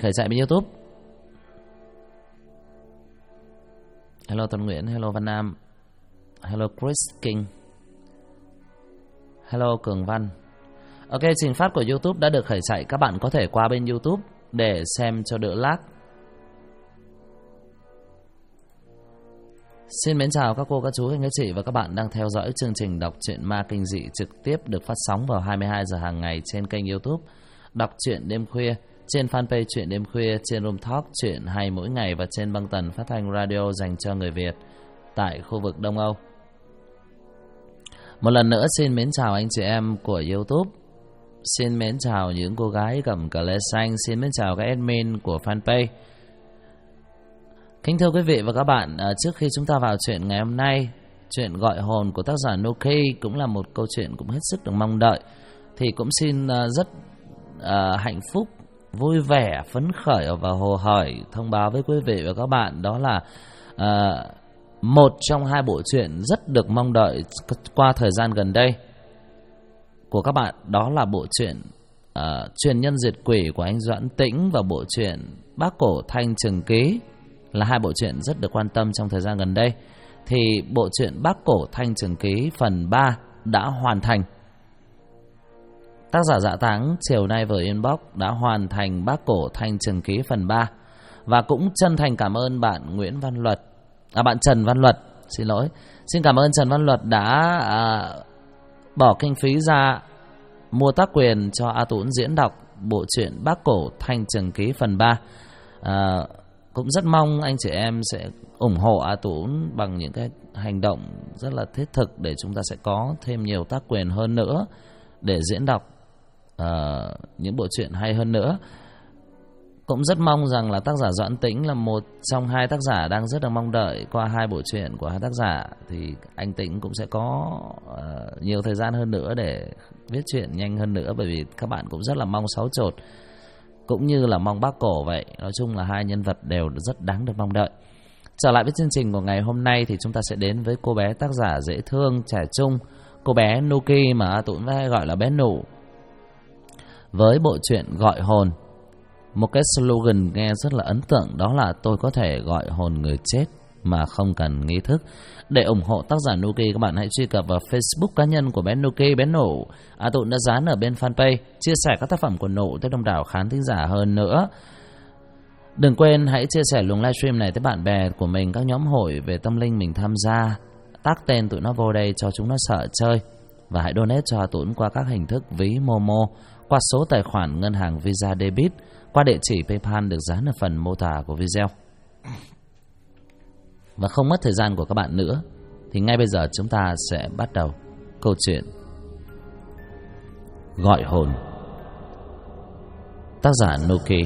khởi chạy bên YouTube. Hello Tuấn Nguyễn, hello Văn Nam, hello Chris King, hello Cường Văn. Ok, trình phát của YouTube đã được khởi chạy. Các bạn có thể qua bên YouTube để xem cho đỡ lag. Xin mến chào các cô, các chú, các chị và các bạn đang theo dõi chương trình đọc truyện ma kinh dị trực tiếp được phát sóng vào 22 giờ hàng ngày trên kênh YouTube Đọc truyện đêm khuya, trên fanpage Truyện đêm khuya, trên Room Talk Truyện hay mỗi ngày và trên băng tần phát thanh radio dành cho người Việt tại khu vực Đông Âu. Một lần nữa xin mến chào anh chị em của YouTube. Xin mến chào những cô gái cầm cờ lê xanh. Xin mến chào các admin của fanpage. Kính thưa quý vị và các bạn, trước khi chúng ta vào chuyện ngày hôm nay, chuyện gọi hồn của tác giả Nuki cũng là một câu chuyện cũng hết sức được mong đợi. Thì cũng xin rất hạnh phúc, vui vẻ, phấn khởi và hồ hởi thông báo với quý vị và các bạn đó là một trong hai bộ truyện rất được mong đợi qua thời gian gần đây của các bạn, đó là bộ truyện Truyền nhân diệt quỷ của anh Doãn Tĩnh và bộ truyện Bác Cổ Thanh Trừng Ký, là hai bộ truyện rất được quan tâm trong thời gian gần đây. Thì bộ truyện Bác Cổ Thanh Trừng Ký phần 3 đã hoàn thành. Tác giả Dạ Táng chiều nay vừa inbox đã hoàn thành Bác Cổ Thanh Trừng Ký phần 3. Và cũng chân thành cảm ơn bạn Nguyễn Văn Luật, bạn Trần Văn Luật, xin lỗi. Xin cảm ơn Trần Văn Luật đã bỏ kinh phí ra mua tác quyền cho A Tún diễn đọc bộ truyện Bác Cổ Thanh Trừng Ký phần 3. Cũng rất mong anh chị em sẽ ủng hộ A Tún bằng những cái hành động rất là thiết thực để chúng ta sẽ có thêm nhiều tác quyền hơn nữa để diễn đọc những bộ truyện hay hơn nữa. Cũng rất mong rằng là tác giả Doãn Tĩnh là một trong hai tác giả đang rất là mong đợi. Qua hai bộ truyện của hai tác giả thì anh Tĩnh cũng sẽ có nhiều thời gian hơn nữa để viết truyện nhanh hơn nữa, bởi vì các bạn cũng rất là mong Sáu Chột cũng như là mong Bác Cổ vậy. Nói chung là hai nhân vật đều rất đáng được mong đợi. Trở lại với chương trình của ngày hôm nay thì chúng ta sẽ đến với cô bé tác giả dễ thương trẻ trung, cô bé Nuki mà tụi hay gọi là bé Nụ, với bộ truyện Gọi Hồn. Một cái slogan nghe rất là ấn tượng, đó là tôi có thể gọi hồn người chết mà không cần nghi thức. Để ủng hộ tác giả Nuki, các bạn hãy truy cập vào Facebook cá nhân của bé Nuki, bé Nụ. Tụi đã dán ở bên fanpage, chia sẻ các tác phẩm của Nụ tới đông đảo khán thính giả hơn nữa. Đừng quên hãy chia sẻ luồng livestream này tới bạn bè của mình, các nhóm hội về tâm linh mình tham gia, tag tên tụi nó vô đây cho chúng nó sợ chơi. Và hãy donate cho tụi qua các hình thức ví Momo, qua số tài khoản ngân hàng Visa Debit, qua địa chỉ PayPal được dán ở phần mô tả của video. Và không mất thời gian của các bạn nữa thì ngay bây giờ chúng ta sẽ bắt đầu câu chuyện Gọi Hồn. Tác giả Nuki.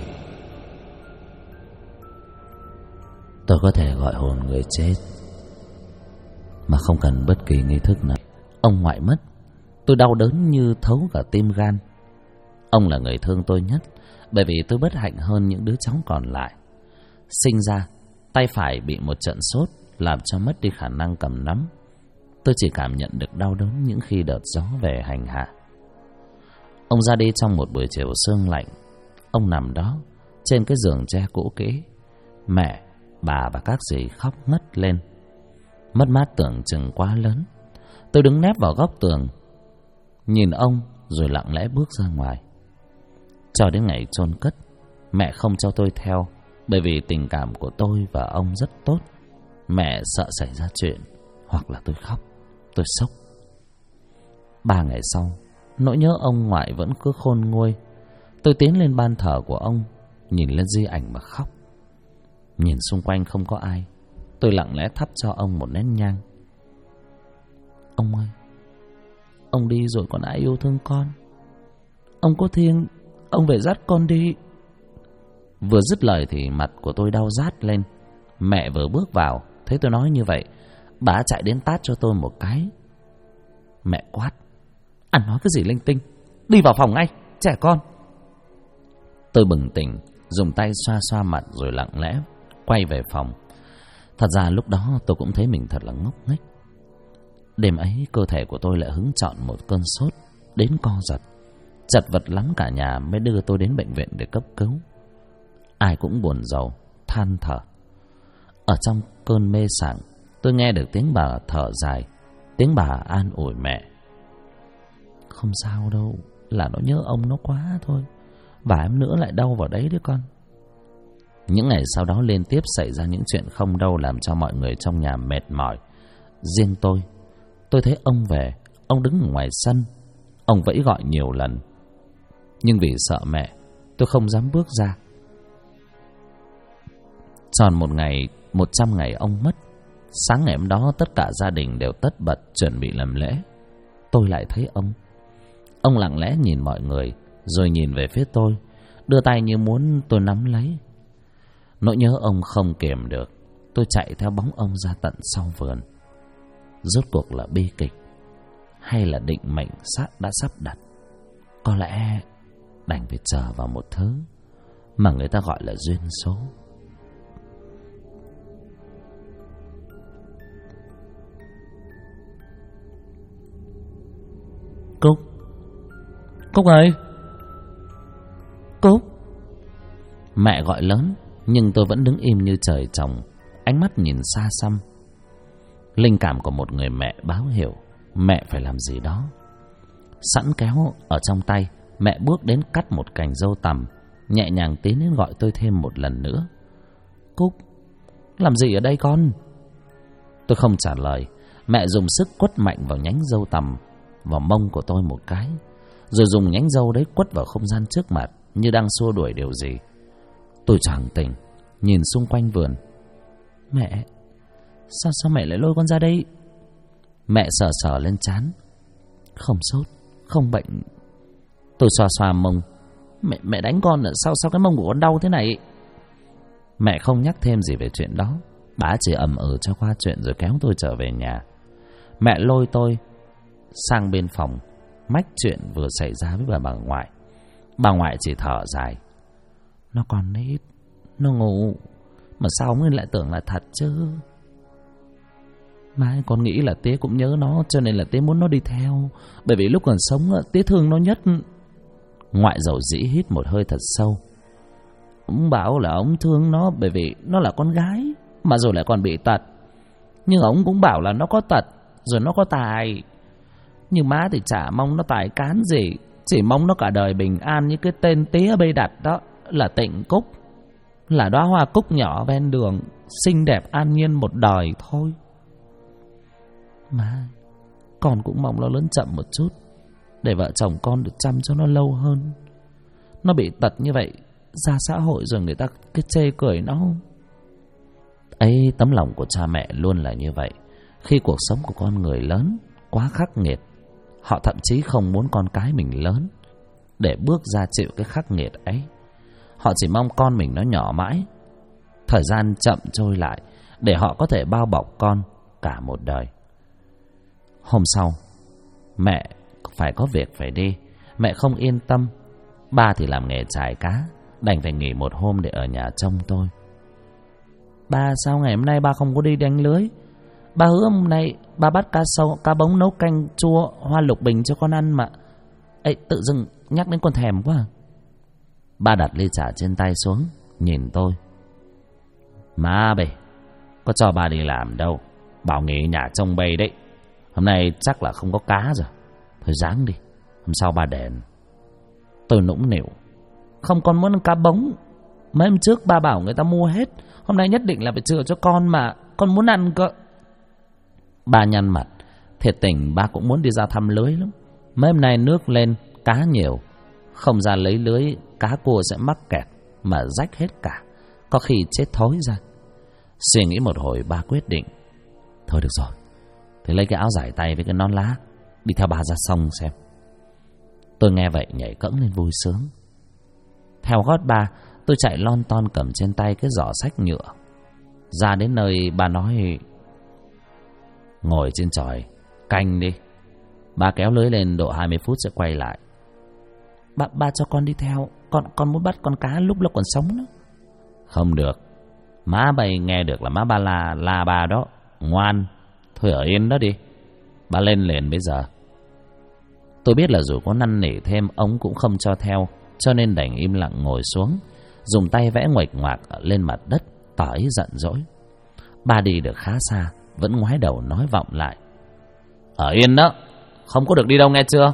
Tôi có thể gọi hồn người chết mà không cần bất kỳ nghi thức nào. Ông ngoại mất, tôi đau đớn như thấu cả tim gan. Ông là người thương tôi nhất, bởi vì tôi bất hạnh hơn những đứa cháu còn lại. Sinh ra, tay phải bị một trận sốt làm cho mất đi khả năng cầm nắm. Tôi chỉ cảm nhận được đau đớn những khi đợt gió về hành hạ. Ông ra đi trong một buổi chiều sương lạnh. Ông nằm đó trên cái giường tre cũ kỹ. Mẹ, bà và các dì khóc ngất lên. Mất mát tưởng chừng quá lớn. Tôi đứng nép vào góc tường, nhìn ông rồi lặng lẽ bước ra ngoài. Cho đến ngày chôn cất, mẹ không cho tôi theo, bởi vì tình cảm của tôi và ông rất tốt. Mẹ sợ xảy ra chuyện, hoặc là tôi khóc, tôi sốc. 3 ngày sau, nỗi nhớ ông ngoại vẫn cứ khôn nguôi. Tôi tiến lên ban thờ của ông, nhìn lên di ảnh mà khóc. Nhìn xung quanh không có ai, tôi lặng lẽ thắp cho ông một nén nhang. Ông ơi, ông đi rồi còn ai yêu thương con? Ông có thiêng, ông về dắt con đi. Vừa dứt lời thì mặt của tôi đau rát lên. Mẹ vừa bước vào, thấy tôi nói như vậy, bà chạy đến tát cho tôi một cái. Mẹ quát: "Ăn nói cái gì linh tinh, đi vào phòng ngay, trẻ con." Tôi bừng tỉnh, dùng tay xoa xoa mặt rồi lặng lẽ quay về phòng. Thật ra lúc đó tôi cũng thấy mình thật là ngốc nghếch. Đêm ấy cơ thể của tôi lại hứng chọn một cơn sốt đến co giật. Chật vật lắm cả nhà mới đưa tôi đến bệnh viện để cấp cứu. ai cũng buồn rầu, than thở. Ở trong cơn mê sảng, tôi nghe được tiếng bà thở dài, tiếng bà an ủi mẹ. Không sao đâu, là nó nhớ ông nó quá thôi. Và em nữa lại đau vào đấy con. Những ngày sau đó liên tiếp xảy ra những chuyện không đâu làm cho mọi người trong nhà mệt mỏi. Riêng tôi thấy ông về, ông đứng ở ngoài sân. Ông vẫy gọi nhiều lần, nhưng vì sợ mẹ, tôi không dám bước ra. Tròn 100 ngày ông mất. Sáng ngày hôm đó tất cả gia đình đều tất bật chuẩn bị làm lễ. Tôi lại thấy ông lặng lẽ nhìn mọi người, rồi nhìn về phía tôi, đưa tay như muốn tôi nắm lấy. Nỗi nhớ ông không kiềm được, tôi chạy theo bóng ông ra tận sau vườn. Rốt cuộc là bi kịch hay là định mệnh đã sắp đặt? Có lẽ đành phải chờ vào một thứ mà người ta gọi là duyên số. Cúc ơi, Cúc. Mẹ gọi lớn, nhưng tôi vẫn đứng im như trời trồng, ánh mắt nhìn xa xăm. Linh cảm của một người mẹ báo hiệu mẹ phải làm gì đó. Sẵn kéo ở trong tay, mẹ bước đến cắt một cành dâu tằm, nhẹ nhàng tiến đến gọi tôi thêm một lần nữa. Cúc, làm gì ở đây con? Tôi không trả lời. Mẹ dùng sức quất mạnh vào nhánh dâu tằm vào mông của tôi một cái, rồi dùng nhánh dâu đấy quất vào không gian trước mặt như đang xua đuổi điều gì. Tôi choàng tỉnh, nhìn xung quanh vườn. Mẹ, sao mẹ lại lôi con ra đây? Mẹ sờ sờ lên trán. Không sốt, không bệnh. Tôi xoa xoa mông. Mẹ đánh con là sao cái mông của con đau thế này? Mẹ không nhắc thêm gì về chuyện đó. Bà chỉ ầm ừ cho qua chuyện rồi kéo tôi trở về nhà. Mẹ lôi tôi sang bên phòng mách chuyện vừa xảy ra với bà ngoại. Bà ngoại chỉ thở dài. Nó còn nít, nó ngủ, mà sao ông ấy lại tưởng là thật chứ? Mai con nghĩ là tía cũng nhớ nó, cho nên là tía muốn nó đi theo. Bởi vì lúc còn sống tía thương nó nhất. Ngoại dầu dĩ hít một hơi thật sâu. Ông bảo là ông thương nó bởi vì nó là con gái, mà rồi lại còn bị tật. Nhưng ông cũng bảo là nó có tật, rồi nó có tài. Nhưng má thì chả mong nó tài cán gì, chỉ mong nó cả đời bình an như cái tên tía bây đặt đó, là Tịnh Cúc, là đóa hoa cúc nhỏ ven đường, xinh đẹp an nhiên một đời thôi. Má, con cũng mong nó lớn chậm một chút, để vợ chồng con được chăm cho nó lâu hơn. Nó bị tật như vậy, ra xã hội rồi người ta cứ chê cười nó. Ấy, tấm lòng của cha mẹ luôn là như vậy. Khi cuộc sống của con người lớn quá khắc nghiệt, họ thậm chí không muốn con cái mình lớn để bước ra chịu cái khắc nghiệt ấy. Họ chỉ mong con mình nó nhỏ mãi, thời gian chậm trôi lại, để họ có thể bao bọc con cả một đời. Hôm sau, mẹ phải có việc phải đi. Mẹ không yên tâm. Ba thì làm nghề chài cá, đành phải nghỉ một hôm để ở nhà trông tôi. Ba, sao ngày hôm nay ba không có đi đánh lưới? Ba hứa hôm nay ba bắt cá sấu, cá bống nấu canh chua hoa lục bình cho con ăn mà. Ê, tự dưng nhắc đến con thèm quá. Ba đặt ly trà trên tay xuống, nhìn tôi. Má bề, có cho ba đi làm đâu, bảo nghỉ nhà trông bầy đấy. Hôm nay chắc là không có cá rồi. Thôi ráng đi, hôm sau ba đền. Tôi nũng nịu. Không, con muốn ăn cá bống. Mấy hôm trước ba bảo người ta mua hết, hôm nay nhất định là phải chừa cho con mà. Con muốn ăn cơ. Ba nhăn mặt. Thiệt tình ba cũng muốn đi ra thăm lưới lắm. Mấy hôm nay nước lên, cá nhiều, không ra lấy lưới, cá cua sẽ mắc kẹt mà rách hết cả, có khi chết thối ra. Suy nghĩ một hồi, ba quyết định. Thôi được rồi, thì lấy cái áo giải tay với cái nón lá, đi theo ba ra sông xem. Tôi nghe vậy nhảy cẫng lên vui sướng. Theo gót ba, tôi chạy lon ton cầm trên tay cái giỏ xách nhựa. Ra đến nơi ba nói: ngồi trên chòi canh đi. Ba kéo lưới lên độ 20 phút sẽ quay lại. Ba cho con đi theo. Con muốn bắt con cá lúc nó còn sống đó. Không được. Má bay nghe được là má ba la ba đó. Ngoan, thôi ở yên đó đi. Ba lên liền bây giờ. Tôi biết là dù có năn nỉ thêm, ông cũng không cho theo, cho nên đành im lặng ngồi xuống. dùng tay vẽ nguệch ngoạc lên mặt đất, tỏ ý giận dỗi. Ba đi được khá xa, vẫn ngoái đầu nói vọng lại: "Ở yên đó, không có được đi đâu nghe chưa?"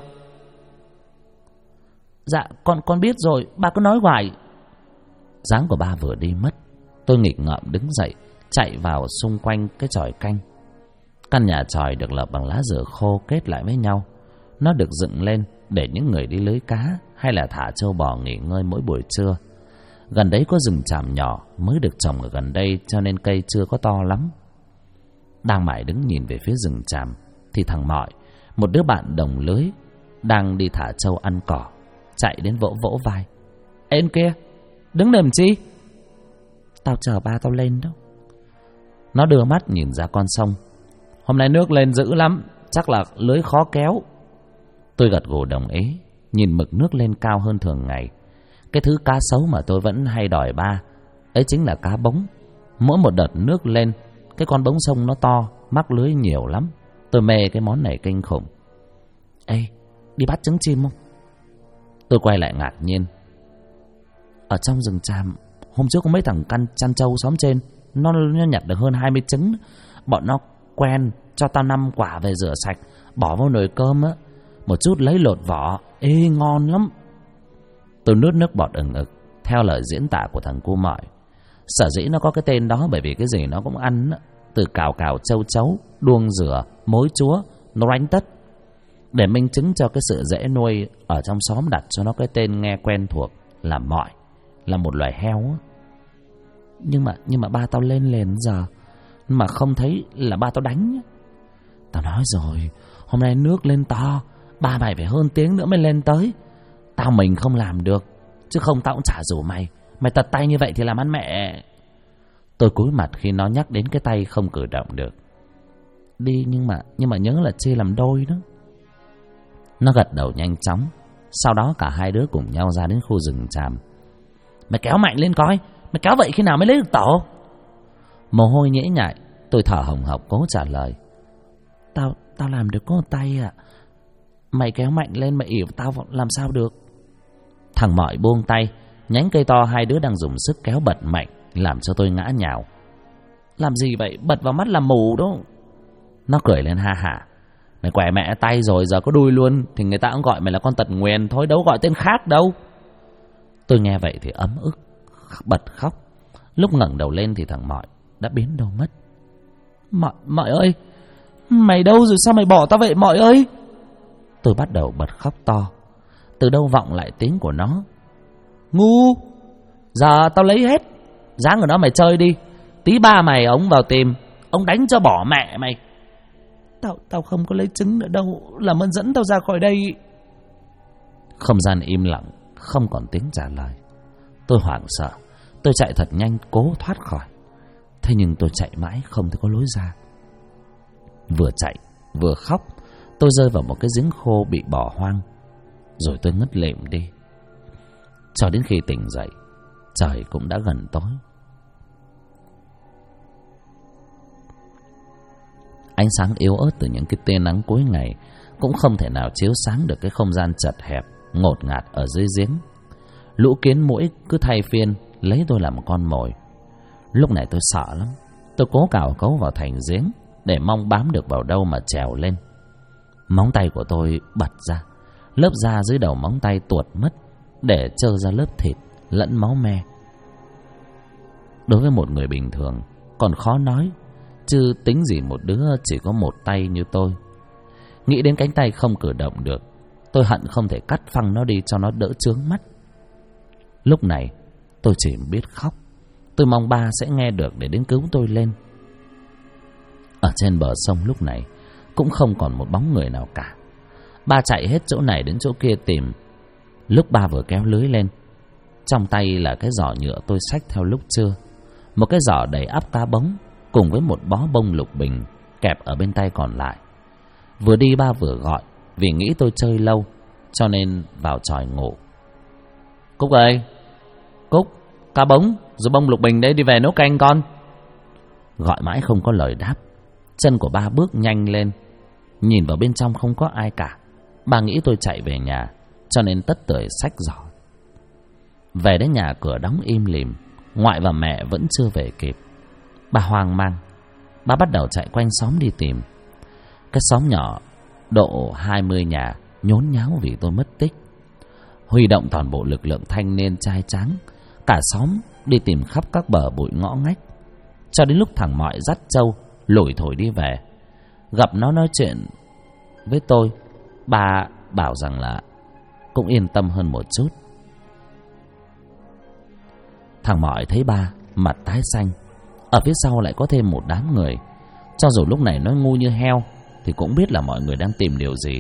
"Dạ con biết rồi, ba cứ nói hoài." Dáng của ba vừa đi mất, tôi nghịch ngợm đứng dậy, chạy vào xung quanh cái chòi canh. Căn nhà chòi được lợp bằng lá dừa khô kết lại với nhau. Nó được dựng lên để những người đi lưới cá hay là thả trâu bò nghỉ ngơi mỗi buổi trưa. Gần đấy có rừng tràm nhỏ mới được trồng ở gần đây, cho nên cây chưa có to lắm. Đang mải đứng nhìn về phía rừng tràm thì thằng Mọi, một đứa bạn đồng lưới, đang đi thả trâu ăn cỏ, chạy đến vỗ vỗ vai: "Ê anh kia, đứng đây làm chi?" "Tao chờ ba tao lên đó." Nó đưa mắt nhìn ra con sông. "Hôm nay nước lên dữ lắm, chắc là lưới khó kéo." Tôi gật gù đồng ý. Nhìn mực nước lên cao hơn thường ngày, cái thứ cá sấu mà tôi vẫn hay đòi ba ấy chính là cá bống. Mỗi một đợt nước lên, cái con bống sông nó to, mắc lưới nhiều lắm. Tôi mê cái món này kinh khủng. "Ê, đi bắt trứng chim không?" Tôi quay lại ngạc nhiên. Ở trong rừng tràm hôm trước có mấy thằng chăn trâu xóm trên, nó nhặt được hơn 20 trứng. Bọn nó quen cho tao 5 quả về rửa sạch, bỏ vào nồi cơm á, một chút lấy lột vỏ. Ê, ngon lắm. Tôi nuốt nước bọt ừng ực theo lời diễn tả của thằng cu Mọi. Sở dĩ nó có cái tên đó bởi vì cái gì nó cũng ăn á, từ cào cào châu chấu, đuông rửa, mối chúa, nó đánh tất. Để minh chứng cho cái sự dễ nuôi, ở trong xóm đặt cho nó cái tên nghe quen thuộc là Mọi, là một loài heo á. Nhưng mà ba tao lên liền giờ mà không thấy là ba tao đánh. Tao nói rồi, hôm nay nước lên to, ba mày phải hơn tiếng nữa mới lên tới. Tao mình không làm được, chứ không tao cũng chả rủ mày. Mày tật tay như vậy thì làm ăn mẹ. Tôi cúi mặt khi nó nhắc đến cái tay không cử động được. Đi nhưng mà nhớ là chia làm đôi đó. Nó gật đầu nhanh chóng. Sau đó cả hai đứa cùng nhau ra đến khu rừng tràm. Mày kéo mạnh lên coi, mày kéo vậy khi nào mới lấy được tổ? Mồ hôi nhễ nhại, tôi thở hồng hộc cố trả lời. Tao làm được có một tay à. Mày kéo mạnh lên mà ỉu tao làm sao được. Thằng Mọi buông tay, nhánh cây to hai đứa đang dùng sức kéo bật mạnh, làm cho tôi ngã nhào. Làm gì vậy, bật vào mắt làm mù đó. Nó cười lên ha hả. Mày quẻ mẹ tay rồi, giờ có đuôi luôn thì người ta cũng gọi mày là con tật nguyền thôi, đâu gọi tên khác đâu. Tôi nghe vậy thì ấm ức, bật khóc. Lúc ngẩng đầu lên thì thằng Mọi đã biến đâu mất. Mọi ơi, mày đâu rồi, sao mày bỏ tao vậy Mọi ơi? Tôi bắt đầu bật khóc to. Từ đâu vọng lại tiếng của nó. Ngu, giờ tao lấy hết dáng của nó mày chơi đi. Tí ba mày ông vào tìm, ông đánh cho bỏ mẹ mày. Tao không có lấy trứng nữa đâu, làm ơn dẫn tao ra khỏi đây. Không gian im lặng, không còn tiếng trả lời. Tôi hoảng sợ, tôi chạy thật nhanh cố thoát khỏi. Thế nhưng tôi chạy mãi không thấy có lối ra. Vừa chạy vừa khóc, tôi rơi vào một cái giếng khô bị bỏ hoang. Rồi tôi ngất lịm đi. Cho đến khi tỉnh dậy, trời cũng đã gần tối. Ánh sáng yếu ớt từ những cái tia nắng cuối ngày cũng không thể nào chiếu sáng được cái không gian chật hẹp, ngột ngạt ở dưới giếng. Lũ kiến muỗi cứ thay phiên lấy tôi làm con mồi. Lúc này tôi sợ lắm. Tôi cố cào cấu vào thành giếng để mong bám được vào đâu mà trèo lên. Móng tay của tôi bật ra, lớp da dưới đầu móng tay tuột mất để trơ ra lớp thịt lẫn máu me. Đối với một người bình thường còn khó nói, chứ tính gì một đứa chỉ có một tay như tôi. Nghĩ đến cánh tay không cử động được, tôi hận không thể cắt phăng nó đi cho nó đỡ chướng mắt. Lúc này tôi chỉ biết khóc. Tôi mong ba sẽ nghe được để đến cứu tôi lên. Ở trên bờ sông lúc này cũng không còn một bóng người nào cả. Ba chạy hết chỗ này đến chỗ kia tìm. Lúc ba vừa kéo lưới lên, trong tay là cái giỏ nhựa tôi xách theo lúc trưa. Một cái giỏ đầy ắp cá bống cùng với một bó bông lục bình kẹp ở bên tay còn lại. Vừa đi ba vừa gọi, vì nghĩ tôi chơi lâu cho nên vào chòi ngủ. Cúc ơi, Cúc, cá bống rồi bông lục bình đấy, đi về nấu canh con. Gọi mãi không có lời đáp. Chân của ba bước nhanh lên. Nhìn vào bên trong không có ai cả. Ba nghĩ tôi chạy về nhà cho nên tất tưởi xách giỏ. Về đến nhà cửa đóng im lìm, ngoại và mẹ vẫn chưa về kịp. Bà hoang mang, bà bắt đầu chạy quanh xóm đi tìm. Cái xóm nhỏ độ 20 nhà nhốn nháo vì tôi mất tích. Huy động toàn bộ lực lượng thanh niên trai tráng, cả xóm đi tìm khắp các bờ bụi ngõ ngách, cho đến lúc thằng Mọi dắt trâu lủi thổi đi về. Gặp nó nói chuyện với tôi, bà bảo rằng là cũng yên tâm hơn một chút. Thằng Mọi thấy ba mặt tái xanh, ở phía sau lại có thêm một đám người. Cho dù lúc này nó ngu như heo thì cũng biết là mọi người đang tìm điều gì.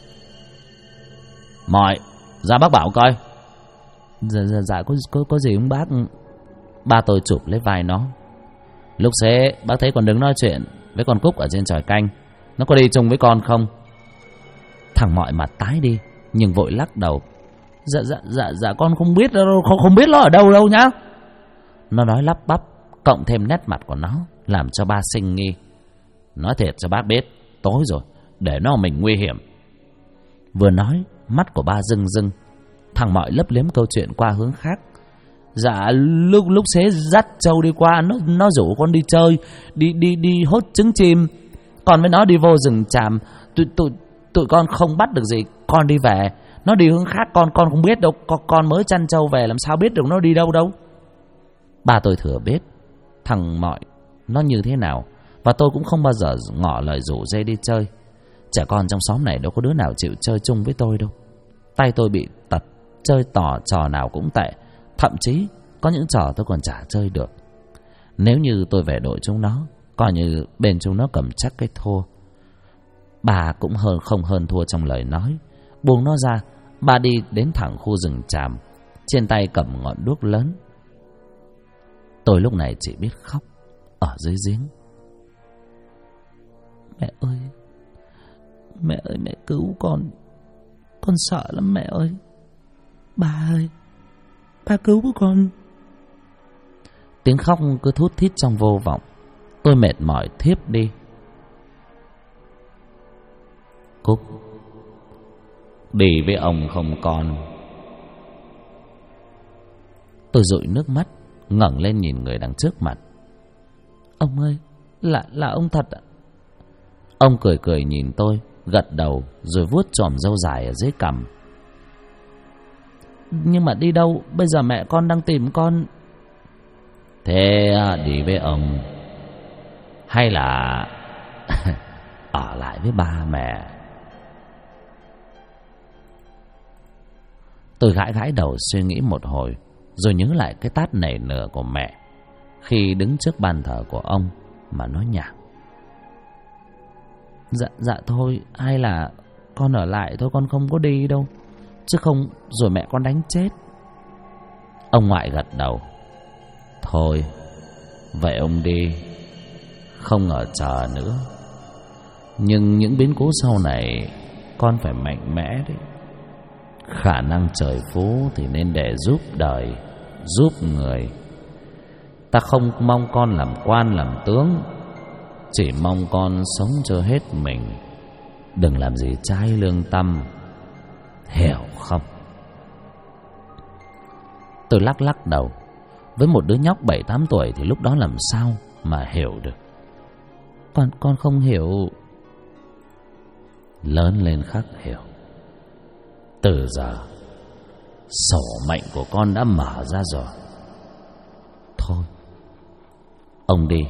Mọi, ra bác bảo coi. Dạ có gì không bác? Ba tôi chụp lấy vai nó. Lúc xế bác thấy con đứng nói chuyện với con Cúc ở trên chòi canh, nó có đi chung với con không? Thằng Mọi mặt tái đi nhưng vội lắc đầu. Dạ con không biết đâu, không biết nó ở đâu đâu nhá. Nó nói lắp bắp, cộng thêm nét mặt của nó làm cho ba sinh nghi. Nói thiệt cho bác biết, tối rồi, để nó mình nguy hiểm. Vừa nói, mắt của ba rưng rưng. Thằng Mọi lấp liếm câu chuyện qua hướng khác. Dạ lúc xế dắt trâu đi qua, nó rủ con đi chơi, đi hốt trứng chim. Còn với nó đi vô rừng tràm, tụi con không bắt được gì, con đi về. Nó đi hướng khác con không biết đâu, con mới chăn trâu về làm sao biết được nó đi đâu đâu. Ba tôi thừa biết thằng Mọi nó như thế nào, và tôi cũng không bao giờ ngỏ lời rủ dê đi chơi. Trẻ con trong xóm này đâu có đứa nào chịu chơi chung với tôi đâu. Tay tôi bị tật, chơi trò nào cũng tệ. Thậm chí có những trò tôi còn chả chơi được. Nếu như tôi về đội chúng nó, coi như bên chúng nó cầm chắc cái thua. Bà cũng không hơn thua trong lời nói. Buông nó ra, bà đi đến thẳng khu rừng tràm, trên tay cầm ngọn đuốc lớn. Tôi lúc này chỉ biết khóc ở dưới giếng. Mẹ ơi, mẹ cứu con sợ lắm mẹ ơi. Ba ơi, ba cứu con. Tiếng khóc cứ thút thít trong vô vọng. Tôi mệt mỏi thiếp đi. Cúc, đi với ông không con. Tôi dụi nước mắt, ngẩng lên nhìn người đằng trước mặt. Ông ơi, là ông thật ạ? Ông cười nhìn tôi, gật đầu rồi vuốt chòm râu dài ở dưới cằm. Nhưng mà đi đâu? Bây giờ mẹ con đang tìm con. Thế đi với ông hay là ở lại với ba mẹ? Tôi gãi đầu suy nghĩ một hồi, rồi nhớ lại cái tát nảy nửa của mẹ khi đứng trước bàn thờ của ông mà nói nhảm. Dạ thôi, hay là con ở lại thôi, con không có đi đâu, chứ không rồi mẹ con đánh chết. Ông ngoại gật đầu. Thôi, vậy ông đi, không ở chờ nữa. Nhưng những biến cố sau này con phải mạnh mẽ đấy. Khả năng trời phú thì nên để giúp đời, giúp người. Ta không mong con làm quan làm tướng, chỉ mong con sống cho hết mình, đừng làm gì trái lương tâm, hiểu không? Tôi lắc đầu. Với một đứa nhóc 7-8 tuổi thì lúc đó làm sao mà hiểu được. Con không hiểu. Lớn lên khắc hiểu. Từ giờ sổ mệnh của con đã mở ra rồi. Thôi, ông đi.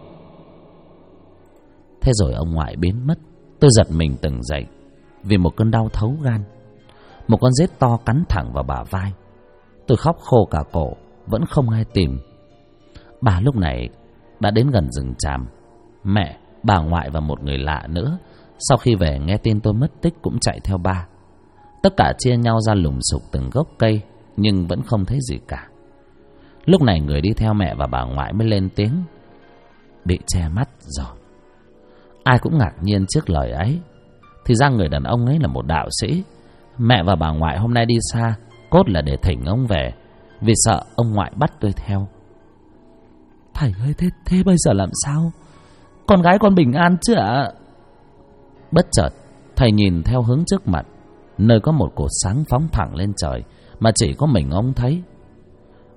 Thế rồi ông ngoại biến mất. Tôi giật mình tỉnh dậy vì một cơn đau thấu gan. Một con rết to cắn thẳng vào bả vai. Tôi khóc khô cả cổ, vẫn không ai tìm. Bà lúc này đã đến gần rừng tràm. Mẹ, bà ngoại và một người lạ nữa sau khi về nghe tin tôi mất tích cũng chạy theo ba. Tất cả chia nhau ra lùng sục từng gốc cây, nhưng vẫn không thấy gì cả. Lúc này người đi theo mẹ và bà ngoại mới lên tiếng. Bị che mắt rồi. Ai cũng ngạc nhiên trước lời ấy. Thì ra người đàn ông ấy là một đạo sĩ. Mẹ và bà ngoại hôm nay đi xa cốt là để thỉnh ông về, vì sợ ông ngoại bắt tôi theo. Thầy ơi, thế bây giờ làm sao? Con gái con bình an chứ ạ? Bất chợt thầy nhìn theo hướng trước mặt, nơi có một cột sáng phóng thẳng lên trời mà chỉ có mình ông thấy.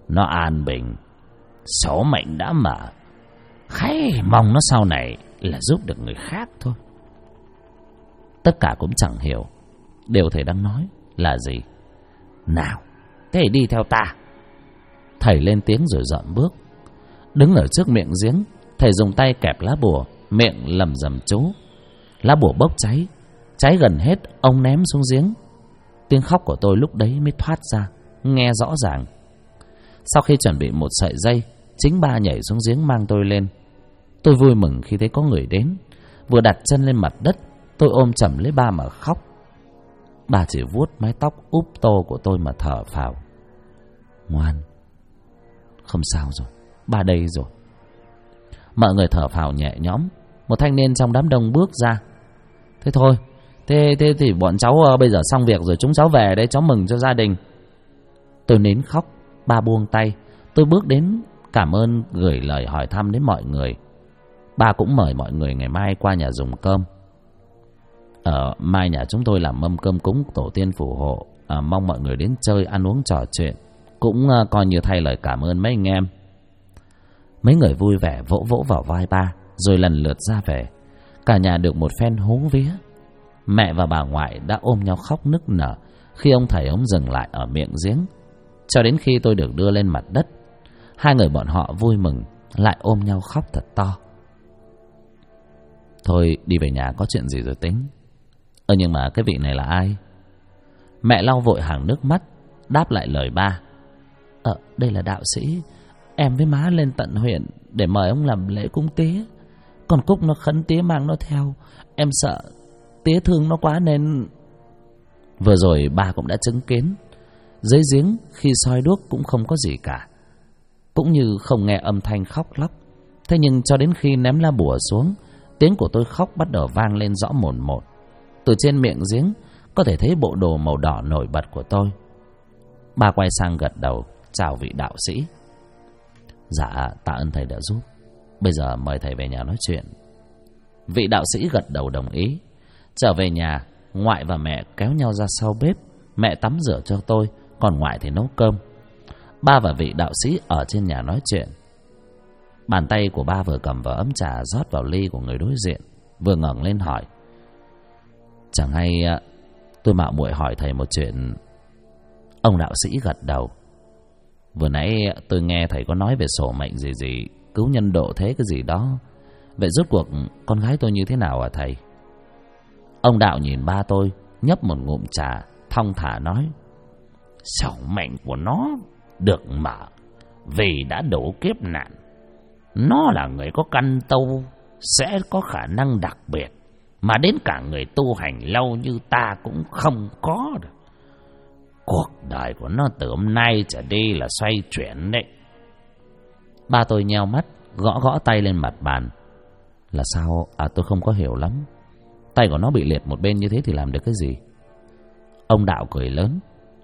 nó an bình, số mệnh đã mở, khái mong nó sau này là giúp được người khác thôi. Tất cả cũng chẳng hiểu điều thầy đang nói là gì. Nào, thế thì đi theo ta. Thầy lên tiếng rồi dọn bước. Đứng ở trước miệng giếng, thầy dùng tay kẹp lá bùa, miệng lẩm rẩm chú. Lá bùa bốc cháy, cháy gần hết, ông ném xuống giếng. Tiếng khóc của tôi lúc đấy mới thoát ra, nghe rõ ràng. Sau khi chuẩn bị một sợi dây, chính ba nhảy xuống giếng mang tôi lên. Tôi vui mừng khi thấy có người đến. Vừa đặt chân lên mặt đất, tôi ôm chầm lấy ba mà khóc. Ba chỉ vuốt mái tóc úp tô của tôi mà thở phào. Ngoan, không sao rồi, ba đây rồi. Mọi người thở phào nhẹ nhõm. Một thanh niên trong đám đông bước ra. Thế thôi, thế thì bọn cháu bây giờ xong việc rồi, chúng cháu về đây, cháu mừng cho gia đình. Tôi nín khóc. Ba buông tay. Tôi bước đến cảm ơn, gửi lời hỏi thăm đến mọi người. Ba cũng mời mọi người ngày mai qua nhà dùng cơm. Mai nhà chúng tôi làm mâm cơm cúng tổ tiên phù hộ, mong mọi người đến chơi, ăn uống trò chuyện, cũng coi như thay lời cảm ơn mấy anh em. Mấy người vui vẻ vỗ vỗ vào vai ba, rồi lần lượt ra về. Cả nhà được một phen hú vía. Mẹ và bà ngoại đã ôm nhau khóc nức nở khi ông thầy ông dừng lại ở miệng giếng, cho đến khi tôi được đưa lên mặt đất. Hai người bọn họ vui mừng lại ôm nhau khóc thật to. Thôi đi về nhà, có chuyện gì rồi tính. Nhưng mà cái vị này là ai? Mẹ lau vội hàng nước mắt, đáp lại lời ba. Đây là đạo sĩ. Em với má lên tận huyện để mời ông làm lễ cúng tía. Còn Cúc nó khấn tía mang nó theo. Em sợ tía thương nó quá nên... Vừa rồi ba cũng đã chứng kiến. Dưới giếng khi soi đuốc cũng không có gì cả, cũng như không nghe âm thanh khóc lóc. Thế nhưng cho đến khi ném lá bùa xuống, tiếng của tôi khóc bắt đầu vang lên rõ mồn một. Từ trên miệng giếng có thể thấy bộ đồ màu đỏ nổi bật của tôi. Ba quay sang gật đầu chào vị đạo sĩ. Dạ, tạ ơn thầy đã giúp. Bây giờ mời thầy về nhà nói chuyện. Vị đạo sĩ gật đầu đồng ý. Trở về nhà, ngoại và mẹ kéo nhau ra sau bếp. Mẹ tắm rửa cho tôi, còn ngoại thì nấu cơm. Ba và vị đạo sĩ ở trên nhà nói chuyện. Bàn tay của ba vừa cầm vào ấm trà rót vào ly của người đối diện, vừa ngẩng lên hỏi. Chẳng hay tôi mạo muội hỏi thầy một chuyện. Ông đạo sĩ gật đầu. Vừa nãy tôi nghe thầy có nói về sổ mệnh gì cứu nhân độ thế cái gì đó. Vậy rốt cuộc con gái tôi như thế nào hả thầy? Ông đạo nhìn ba tôi, nhấp một ngụm trà, thong thả nói. Sổ mệnh của nó được mở vì đã đổ kiếp nạn. Nó là người có căn tu, sẽ có khả năng đặc biệt mà đến cả người tu hành lâu như ta cũng không có được. Cuộc đời của nó từ hôm nay trở đi là xoay chuyển đấy. Ba tôi nheo mắt, gõ gõ tay lên mặt bàn. Là sao? Tôi không có hiểu lắm. Tay của nó bị liệt một bên như thế thì làm được cái gì? Ông đạo cười lớn.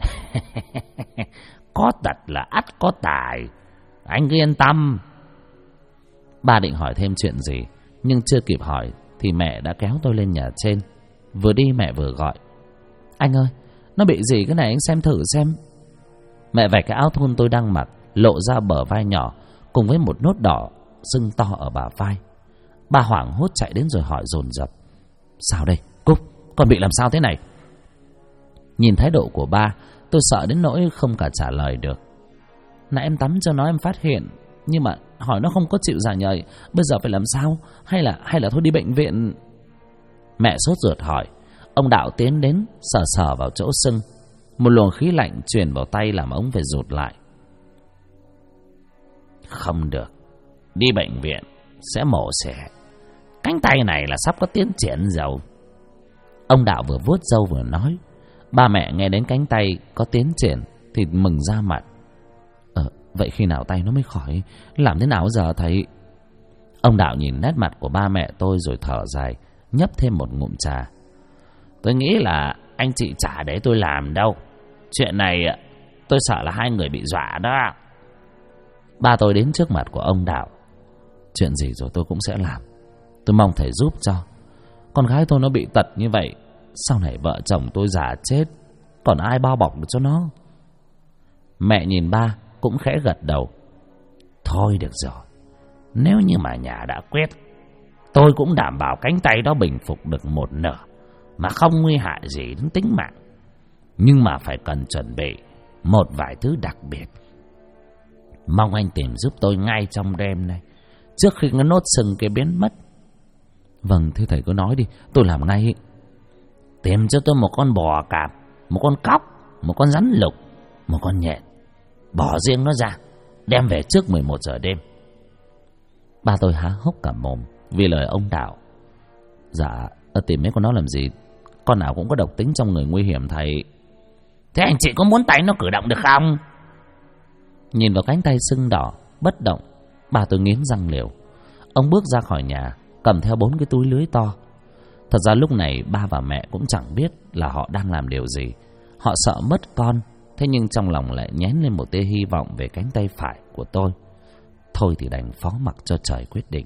Có tật là ắt có tài, anh cứ yên tâm. Ba định hỏi thêm chuyện gì, nhưng chưa kịp hỏi thì mẹ đã kéo tôi lên nhà trên. Vừa đi mẹ vừa gọi. Anh ơi, nó bị gì cái này anh xem thử xem. Mẹ vạch cái áo thun tôi đang mặc, lộ ra bờ vai nhỏ cùng với một nốt đỏ sưng to ở bả vai. Ba hoảng hốt chạy đến rồi hỏi dồn dập. Sao đây Cúc, con bị làm sao thế này? Nhìn thái độ của ba, tôi sợ đến nỗi không cả trả lời được. Nãy em tắm cho nó em phát hiện, nhưng mà hỏi nó không có chịu trả lời. Bây giờ phải làm sao? Hay là thôi đi bệnh viện? Mẹ sốt ruột hỏi. Ông đạo tiến đến sờ sờ vào chỗ sưng. Một luồng khí lạnh truyền vào tay làm ông phải rụt lại. Không được, đi bệnh viện sẽ mổ xẻ. Cánh tay này là sắp có tiến triển rồi. Ông đạo vừa vuốt râu vừa nói. Ba mẹ nghe đến cánh tay có tiến triển thì mừng ra mặt. Vậy khi nào tay nó mới khỏi? Làm thế nào giờ thầy? Ông đạo nhìn nét mặt của ba mẹ tôi rồi thở dài, nhấp thêm một ngụm trà. Tôi nghĩ là anh chị chả để tôi làm đâu. Chuyện này tôi sợ là hai người bị dọa đó. Ba tôi đến trước mặt của ông đạo. Chuyện gì rồi tôi cũng sẽ làm. Tôi mong thầy giúp cho. Con gái tôi nó bị tật như vậy, sau này vợ chồng tôi già chết, còn ai bao bọc được cho nó? Mẹ nhìn ba, cũng khẽ gật đầu. Thôi được rồi, nếu như mà nhà đã quyết, tôi cũng đảm bảo cánh tay đó bình phục được một nửa, mà không nguy hại gì đến tính mạng. Nhưng mà phải cần chuẩn bị một vài thứ đặc biệt. Mong anh tìm giúp tôi ngay trong đêm này, trước khi cái nốt sừng kia biến mất. Vâng, thưa thầy cứ nói đi, tôi làm ngay. Tìm cho tôi một con bò cạp, một con cóc, một con rắn lục, một con nhện. Bỏ riêng nó ra, đem về trước 11 giờ đêm. Ba tôi há hốc cả mồm vì lời ông Đạo. Dạ, tìm mấy con nó làm gì? Con nào cũng có độc tính trong người nguy hiểm thầy. Thế anh chị có muốn tay nó cử động được không? Nhìn vào cánh tay sưng đỏ bất động, ba tôi nghiến răng liều. Ông bước ra khỏi nhà, cầm theo 4 cái túi lưới to. Thật ra lúc này ba và mẹ cũng chẳng biết là họ đang làm điều gì. Họ sợ mất con, thế nhưng trong lòng lại nhén lên một tia hy vọng về cánh tay phải của tôi. Thôi thì đành phó mặc cho trời quyết định.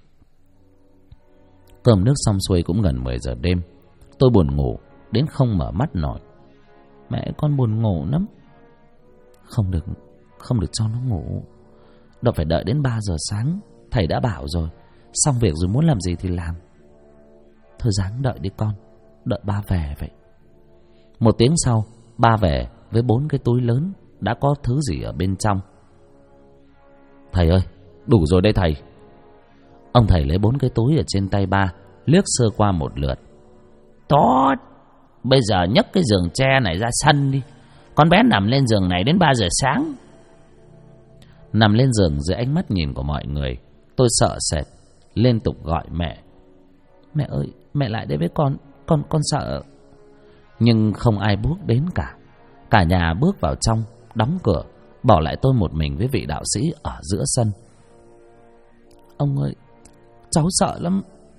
Cơm nước xong xuôi cũng gần 10 giờ đêm. Tôi buồn ngủ đến không mở mắt nổi. Mẹ con buồn ngủ lắm. Không được cho nó ngủ. Đâu phải đợi đến 3 giờ sáng. Thầy đã bảo rồi, xong việc rồi muốn làm gì thì làm. Thôi ráng đợi đi con, đợi ba về vậy. 1 tiếng sau, ba về với 4 cái túi lớn, đã có thứ gì ở bên trong. Thầy ơi, đủ rồi đây thầy. Ông thầy lấy 4 cái túi ở trên tay ba, liếc sơ qua một lượt. Tốt, bây giờ nhấc cái giường tre này ra sân đi. Con bé nằm lên giường này đến 3 giờ sáng. Nằm lên giường dưới ánh mắt nhìn của mọi người, tôi sợ sệt, liên tục gọi mẹ. Mẹ ơi, mẹ lại đây với con sợ. Nhưng không ai bước đến cả. Cả nhà bước vào trong, đóng cửa, bỏ lại tôi một mình với vị đạo sĩ ở giữa sân. Ông ơi, cháu sợ lắm.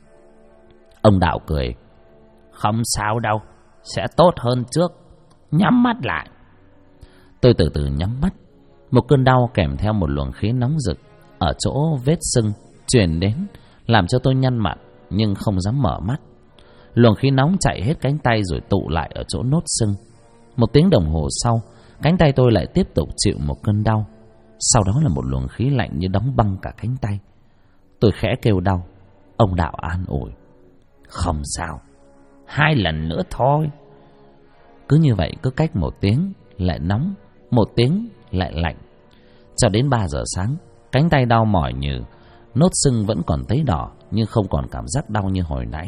Ông Đạo cười. Không sao đâu, sẽ tốt hơn trước. Nhắm mắt lại. Tôi từ từ nhắm mắt. Một cơn đau kèm theo một luồng khí nóng rực ở chỗ vết sưng truyền đến, làm cho tôi nhăn mặt nhưng không dám mở mắt. Luồng khí nóng chạy hết cánh tay rồi tụ lại ở chỗ nốt sưng. 1 tiếng đồng hồ sau, cánh tay tôi lại tiếp tục chịu một cơn đau. Sau đó là một luồng khí lạnh như đóng băng cả cánh tay. Tôi khẽ kêu đau. Ông Đạo an ủi. Không sao, 2 lần nữa thôi. Cứ như vậy, cứ cách 1 tiếng lại nóng, 1 tiếng lại lạnh. Cho đến 3 giờ sáng, cánh tay đau mỏi nhừ, nốt sưng vẫn còn tấy đỏ nhưng không còn cảm giác đau như hồi nãy.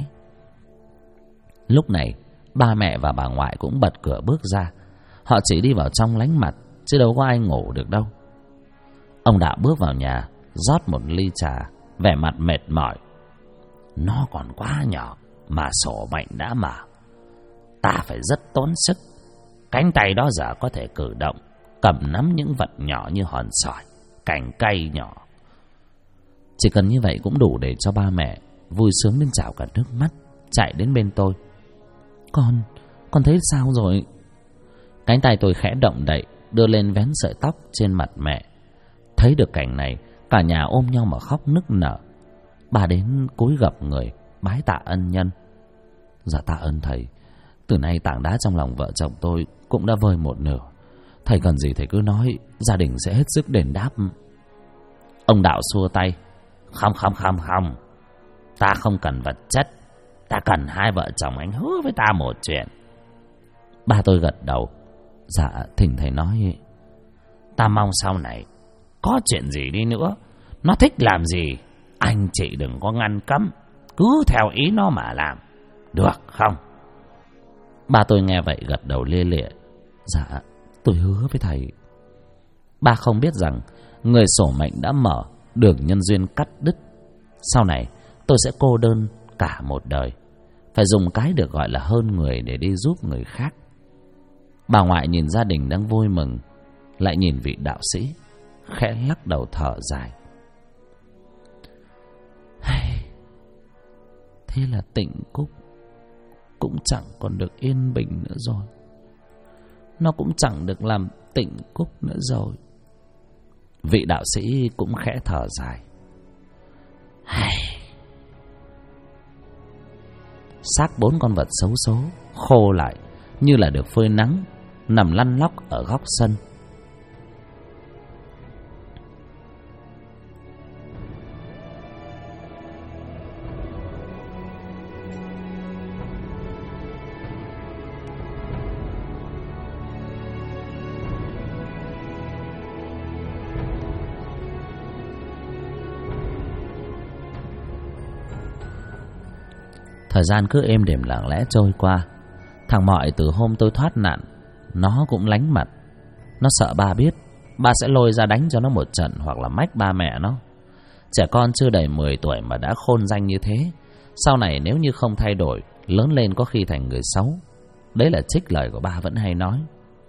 Lúc này, ba mẹ và bà ngoại cũng bật cửa bước ra. Họ chỉ đi vào trong lánh mặt, chứ đâu có ai ngủ được đâu. Ông Đạo bước vào nhà, rót một ly trà, vẻ mặt mệt mỏi. Nó còn quá nhỏ mà sổ bệnh đã mở. Ta phải rất tốn sức. Cánh tay đó giờ có thể cử động, cầm nắm những vật nhỏ như hòn sỏi, cành cây nhỏ. Chỉ cần như vậy cũng đủ để cho ba mẹ vui sướng đến trào cả nước mắt, chạy đến bên tôi. Con thấy sao rồi? Cánh tay tôi khẽ động đậy, đưa lên vén sợi tóc trên mặt mẹ. Thấy được cảnh này, cả nhà ôm nhau mà khóc nức nở. Bà đến cúi gập người, bái tạ ân nhân. Dạ tạ ơn thầy. Từ nay tảng đá trong lòng vợ chồng tôi cũng đã vơi một nửa. Thầy cần gì thầy cứ nói, gia đình sẽ hết sức đền đáp. Ông Đạo xua tay. Không. Ta không cần vật chất. Ta cần 2 vợ chồng anh hứa với ta một chuyện. Ba tôi gật đầu. Dạ thỉnh thầy nói. Ta mong sau này có chuyện gì đi nữa, nó thích làm gì, anh chị đừng có ngăn cấm, cứ theo ý nó mà làm, được không? Ba tôi nghe vậy gật đầu lia lịa. Dạ tôi hứa với thầy. Ba không biết rằng người sổ mệnh đã mở, đường nhân duyên cắt đứt. Sau này tôi sẽ cô đơn cả một đời, phải dùng cái được gọi là hơn người để đi giúp người khác. Bà ngoại nhìn gia đình đang vui mừng, lại nhìn vị đạo sĩ, khẽ lắc đầu thở dài. Thế là Tịnh Cúc cũng chẳng còn được yên bình nữa rồi. Nó cũng chẳng được làm Tịnh Cúc nữa rồi. Vị đạo sĩ cũng khẽ thở dài. Xác 4 con vật xấu số khô lại như là được phơi nắng, nằm lăn lóc ở góc sân. Thời gian cứ êm đềm lặng lẽ trôi qua. Thằng Mọi từ hôm tôi thoát nạn, nó cũng lánh mặt. Nó sợ ba biết, ba sẽ lôi ra đánh cho nó một trận hoặc là mách ba mẹ nó. Trẻ con chưa đầy 10 tuổi mà đã khôn danh như thế, sau này nếu như không thay đổi, lớn lên có khi thành người xấu. Đấy là trích lời của ba vẫn hay nói.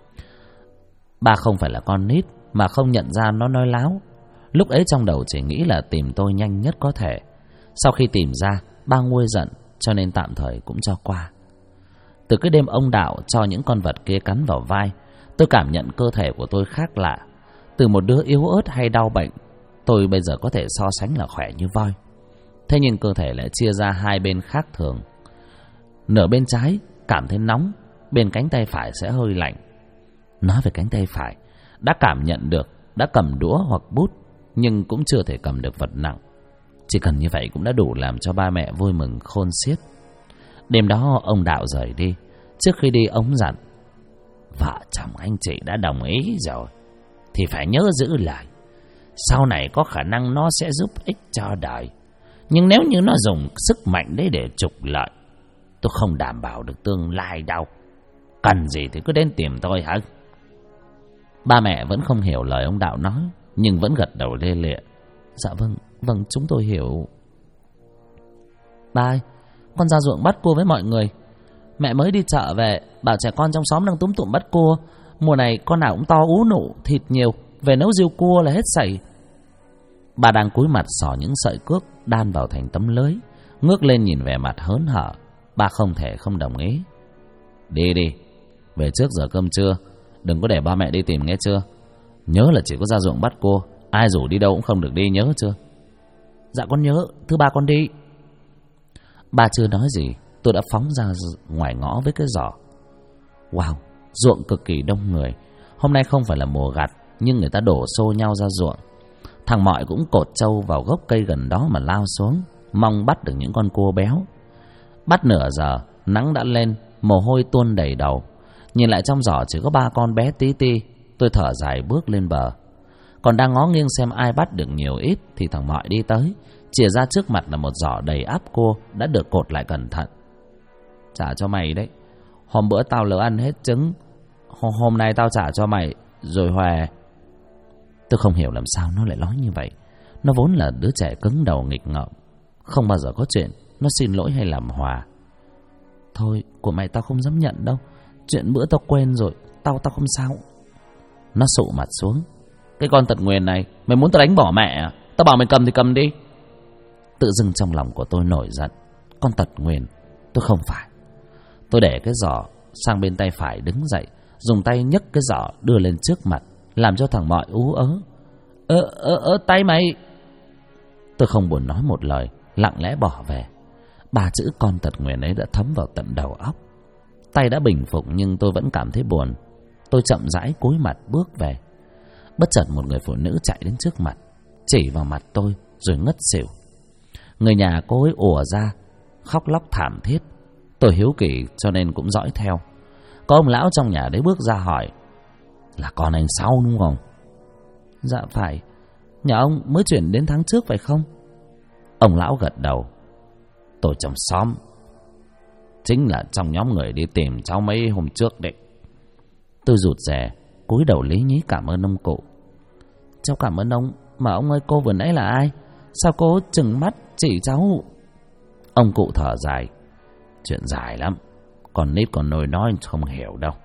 Ba không phải là con nít mà không nhận ra nó nói láo. Lúc ấy trong đầu chỉ nghĩ là tìm tôi nhanh nhất có thể. Sau khi tìm ra, ba nguôi giận, cho nên tạm thời cũng cho qua. Từ cái đêm ông Đạo cho những con vật kia cắn vào vai, tôi cảm nhận cơ thể của tôi khác lạ. Từ một đứa yếu ớt hay đau bệnh, tôi bây giờ có thể so sánh là khỏe như voi. Thế nhưng cơ thể lại chia ra hai bên khác thường. Nửa bên trái cảm thấy nóng, bên cánh tay phải sẽ hơi lạnh. Nói về cánh tay phải, đã cảm nhận được, đã cầm đũa hoặc bút, nhưng cũng chưa thể cầm được vật nặng. Chỉ cần như vậy cũng đã đủ làm cho ba mẹ vui mừng khôn xiết. Đêm đó ông Đạo rời đi. Trước khi đi ông dặn: vợ chồng anh chị đã đồng ý rồi thì phải nhớ giữ lời. Sau này có khả năng nó sẽ giúp ích cho đời, nhưng nếu như nó dùng sức mạnh đấy để trục lợi, tôi không đảm bảo được tương lai đâu. Cần gì thì cứ đến tìm tôi hả? Ba mẹ vẫn không hiểu lời ông Đạo nói, nhưng vẫn gật đầu lê lịa. Dạ vâng, chúng tôi hiểu. Ba ơi, con ra ruộng bắt cua với mọi người. Mẹ mới đi chợ về, bảo trẻ con trong xóm đang túm tụm bắt cua. Mùa này con nào cũng to ú nụ, thịt nhiều, về nấu riêu cua là hết sảy. Bà đang cúi mặt xỏ những sợi cước đan vào thành tấm lưới, ngước lên nhìn vẻ mặt hớn hở. Ba không thể không đồng ý. Đi, về trước giờ cơm trưa, đừng có để ba mẹ đi tìm nghe chưa. Nhớ là chỉ có ra ruộng bắt cua, ai rủ đi đâu cũng không được đi, nhớ chưa? Dạ con nhớ, thưa ba con đi. Ba chưa nói gì, tôi đã phóng ra ngoài ngõ với cái giỏ. Wow, ruộng cực kỳ đông người. Hôm nay không phải là mùa gặt, nhưng người ta đổ xô nhau ra ruộng. Thằng Mọi cũng cột trâu vào gốc cây gần đó mà lao xuống, mong bắt được những con cua béo. Bắt nửa giờ, nắng đã lên, mồ hôi tuôn đầy đầu. Nhìn lại trong giỏ chỉ có 3 con bé tí ti. Tôi thở dài bước lên bờ. Còn đang ngó nghiêng xem ai bắt được nhiều ít thì thằng Mọi đi tới, chìa ra trước mặt là một giỏ đầy ắp cua đã được cột lại cẩn thận. Trả cho mày đấy. Hôm bữa tao lỡ ăn hết trứng, hôm nay tao trả cho mày rồi Hòe. Tôi không hiểu làm sao nó lại nói như vậy. Nó vốn là đứa trẻ cứng đầu nghịch ngợm, không bao giờ có chuyện nó xin lỗi hay làm hòa. Thôi, của mày tao không dám nhận đâu. Chuyện bữa tao quên rồi, tao không sao. Nó sụ mặt xuống. Cái con tật nguyền này, mày muốn tao đánh bỏ mẹ à? Tao bảo mày cầm thì cầm đi. Tự dưng trong lòng của tôi nổi giận. Con tật nguyền, tôi không phải. Tôi để cái giỏ sang bên tay phải đứng dậy, dùng tay nhấc cái giỏ đưa lên trước mặt, làm cho thằng Mọi ú ớ. Tay mày. Tôi không buồn nói một lời, lặng lẽ bỏ về. 3 chữ con tật nguyền ấy đã thấm vào tận đầu óc. Tay đã bình phục nhưng tôi vẫn cảm thấy buồn. Tôi chậm rãi cúi mặt bước về. Bất chợt một người phụ nữ chạy đến trước mặt, chỉ vào mặt tôi rồi ngất xỉu. Người nhà cô ấy ùa ra, khóc lóc thảm thiết. Tôi hiếu kỳ cho nên cũng dõi theo. Có ông lão trong nhà đấy bước ra hỏi: là con anh Sáu đúng không? Dạ phải. Nhà ông mới chuyển đến tháng trước phải không? Ông lão gật đầu. Tôi trong xóm, chính là trong nhóm người đi tìm cháu mấy hôm trước đấy. Tôi rụt rè cúi đầu lý nhí cảm ơn ông cụ. Cháu cảm ơn ông, mà ông ơi, cô vừa nãy là ai? Sao cô trừng mắt chỉ cháu? Ông cụ thở dài. Chuyện dài lắm, con nít con nôi nói không hiểu đâu.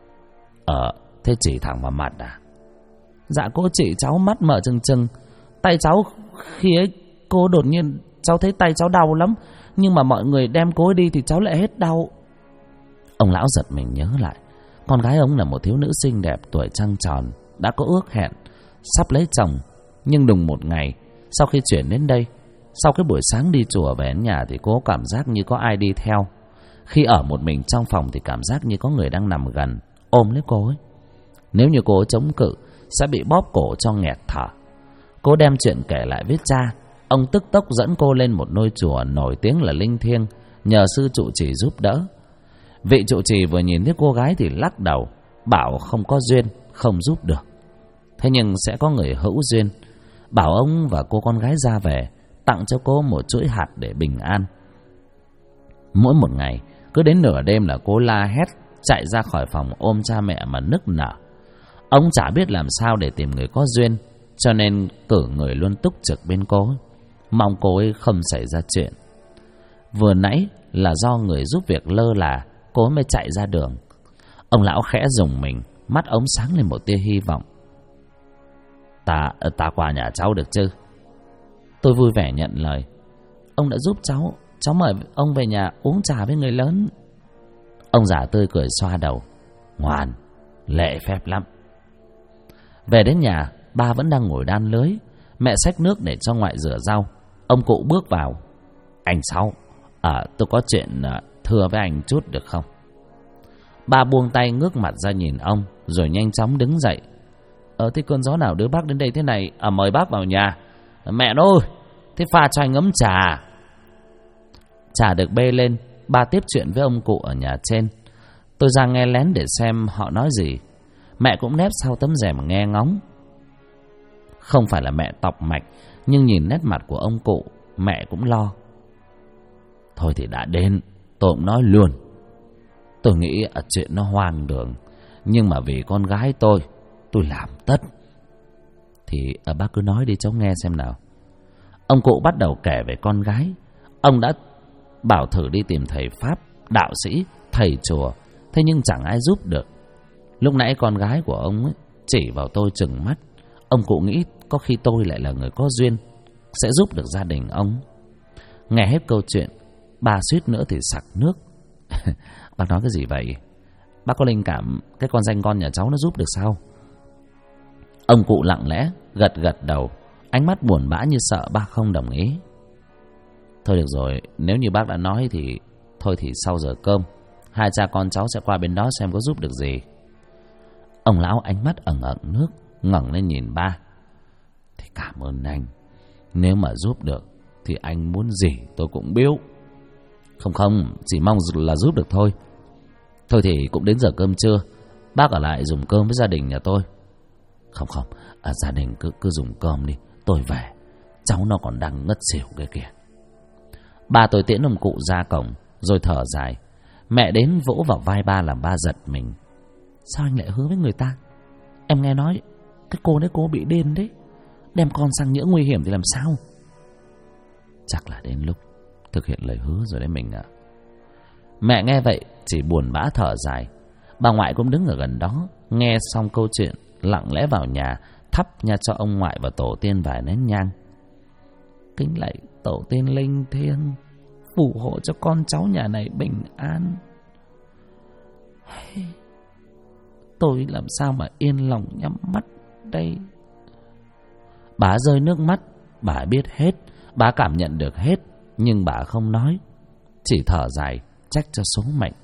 Thế chỉ thẳng vào mặt à? Dạ cô chỉ cháu mắt mở trừng trừng. Tay cháu khi ấy cô đột nhiên cháu thấy tay cháu đau lắm, nhưng mà mọi người đem cô ấy đi thì cháu lại hết đau. Ông lão giật mình nhớ lại. Con gái ông là một thiếu nữ xinh đẹp tuổi trăng tròn, đã có ước hẹn sắp lấy chồng. Nhưng đùng một ngày, sau khi chuyển đến đây, sau cái buổi sáng đi chùa về đến nhà thì cô cảm giác như có ai đi theo. Khi ở một mình trong phòng thì cảm giác như có người đang nằm gần, ôm lấy cô ấy. Nếu như cô ấy chống cự sẽ bị bóp cổ cho nghẹt thở. Cô đem chuyện kể lại với cha. Ông tức tốc dẫn cô lên một ngôi chùa nổi tiếng là linh thiêng, nhờ sư trụ trì giúp đỡ. Vị trụ trì vừa nhìn thấy cô gái thì lắc đầu, bảo không có duyên, không giúp được. Thế nhưng sẽ có người hữu duyên, bảo ông và cô con gái ra về, tặng cho cô một chuỗi hạt để bình an. Mỗi một ngày, cứ đến nửa đêm là cô la hét, chạy ra khỏi phòng ôm cha mẹ mà nức nở. Ông chả biết làm sao để tìm người có duyên, cho nên cử người luôn túc trực bên cô, mong cô ấy không xảy ra chuyện. Vừa nãy là do người giúp việc lơ là, cô ấy mới chạy ra đường. Ông lão khẽ rùng mình, mắt ống sáng lên một tia hy vọng. Ta qua nhà cháu được chứ? Tôi vui vẻ nhận lời. Ông đã giúp cháu mời ông về nhà uống trà với người lớn. Ông già tươi cười xoa đầu. Ngoan, lễ phép lắm. Về đến nhà, ba vẫn đang ngồi đan lưới. Mẹ xách nước để cho ngoại rửa rau. Ông cụ bước vào. Anh Sáu, tôi có chuyện thưa với anh chút được không? Ba buông tay ngước mặt ra nhìn ông, rồi nhanh chóng đứng dậy. Thế cơn gió nào đưa bác đến đây thế này? Mời bác vào nhà. Mẹ ơi, thế pha cho anh ấm trà. Trà được bê lên, ba tiếp chuyện với ông cụ ở nhà trên. Tôi ra nghe lén để xem họ nói gì. Mẹ cũng nép sau tấm rèm nghe ngóng. Không phải là mẹ tọc mạch, nhưng nhìn nét mặt của ông cụ, mẹ cũng lo. Thôi thì đã đến, tôi cũng nói luôn. Tôi nghĩ chuyện nó hoang đường, nhưng mà vì con gái tôi làm tất. Thì bác cứ nói đi cháu nghe xem nào. Ông cụ bắt đầu kể về con gái. Ông đã bảo thử đi tìm thầy Pháp, đạo sĩ, thầy chùa, thế nhưng chẳng ai giúp được. Lúc nãy con gái của ông ấy chỉ vào tôi trừng mắt. Ông cụ nghĩ có khi tôi lại là người có duyên, sẽ giúp được gia đình ông. Nghe hết câu chuyện, bà suýt nữa thì sặc nước. Bác nói cái gì vậy? Bác có linh cảm cái con danh con nhà cháu nó giúp được sao? Ông cụ lặng lẽ gật gật đầu, ánh mắt buồn bã như sợ bác không đồng ý. Thôi được rồi, nếu như bác đã nói thì thôi thì sau giờ cơm hai cha con cháu sẽ qua bên đó xem có giúp được gì. Ông lão ánh mắt ẩn ẩn nước, ngẩng lên nhìn ba. Thì cảm ơn anh. Nếu mà giúp được thì anh muốn gì tôi cũng biếu. Không, chỉ mong là giúp được thôi. Thôi thì cũng đến giờ cơm trưa, bác ở lại dùng cơm với gia đình nhà tôi. Không, gia đình cứ dùng cơm đi, tôi về. Cháu nó còn đang ngất xỉu kia kìa. Ba tôi tiễn ông cụ ra cổng, rồi thở dài. Mẹ đến vỗ vào vai ba làm ba giật mình. Sao anh lại hứa với người ta? Em nghe nói cái cô đấy cô bị điên đấy, đem con sang nhỡ nguy hiểm thì làm sao? Chắc là đến lúc thực hiện lời hứa rồi đấy mình ạ. Mẹ nghe vậy chỉ buồn bã thở dài. Bà ngoại cũng đứng ở gần đó, nghe xong câu chuyện lặng lẽ vào nhà thắp nha cho ông ngoại và tổ tiên vài nén nhang. Kính lạy tổ tiên linh thiêng, phù hộ cho con cháu nhà này bình an. Tôi làm sao mà yên lòng nhắm mắt đây? Bà rơi nước mắt. Bà biết hết, bà cảm nhận được hết, nhưng bà không nói, chỉ thở dài trách cho số mệnh.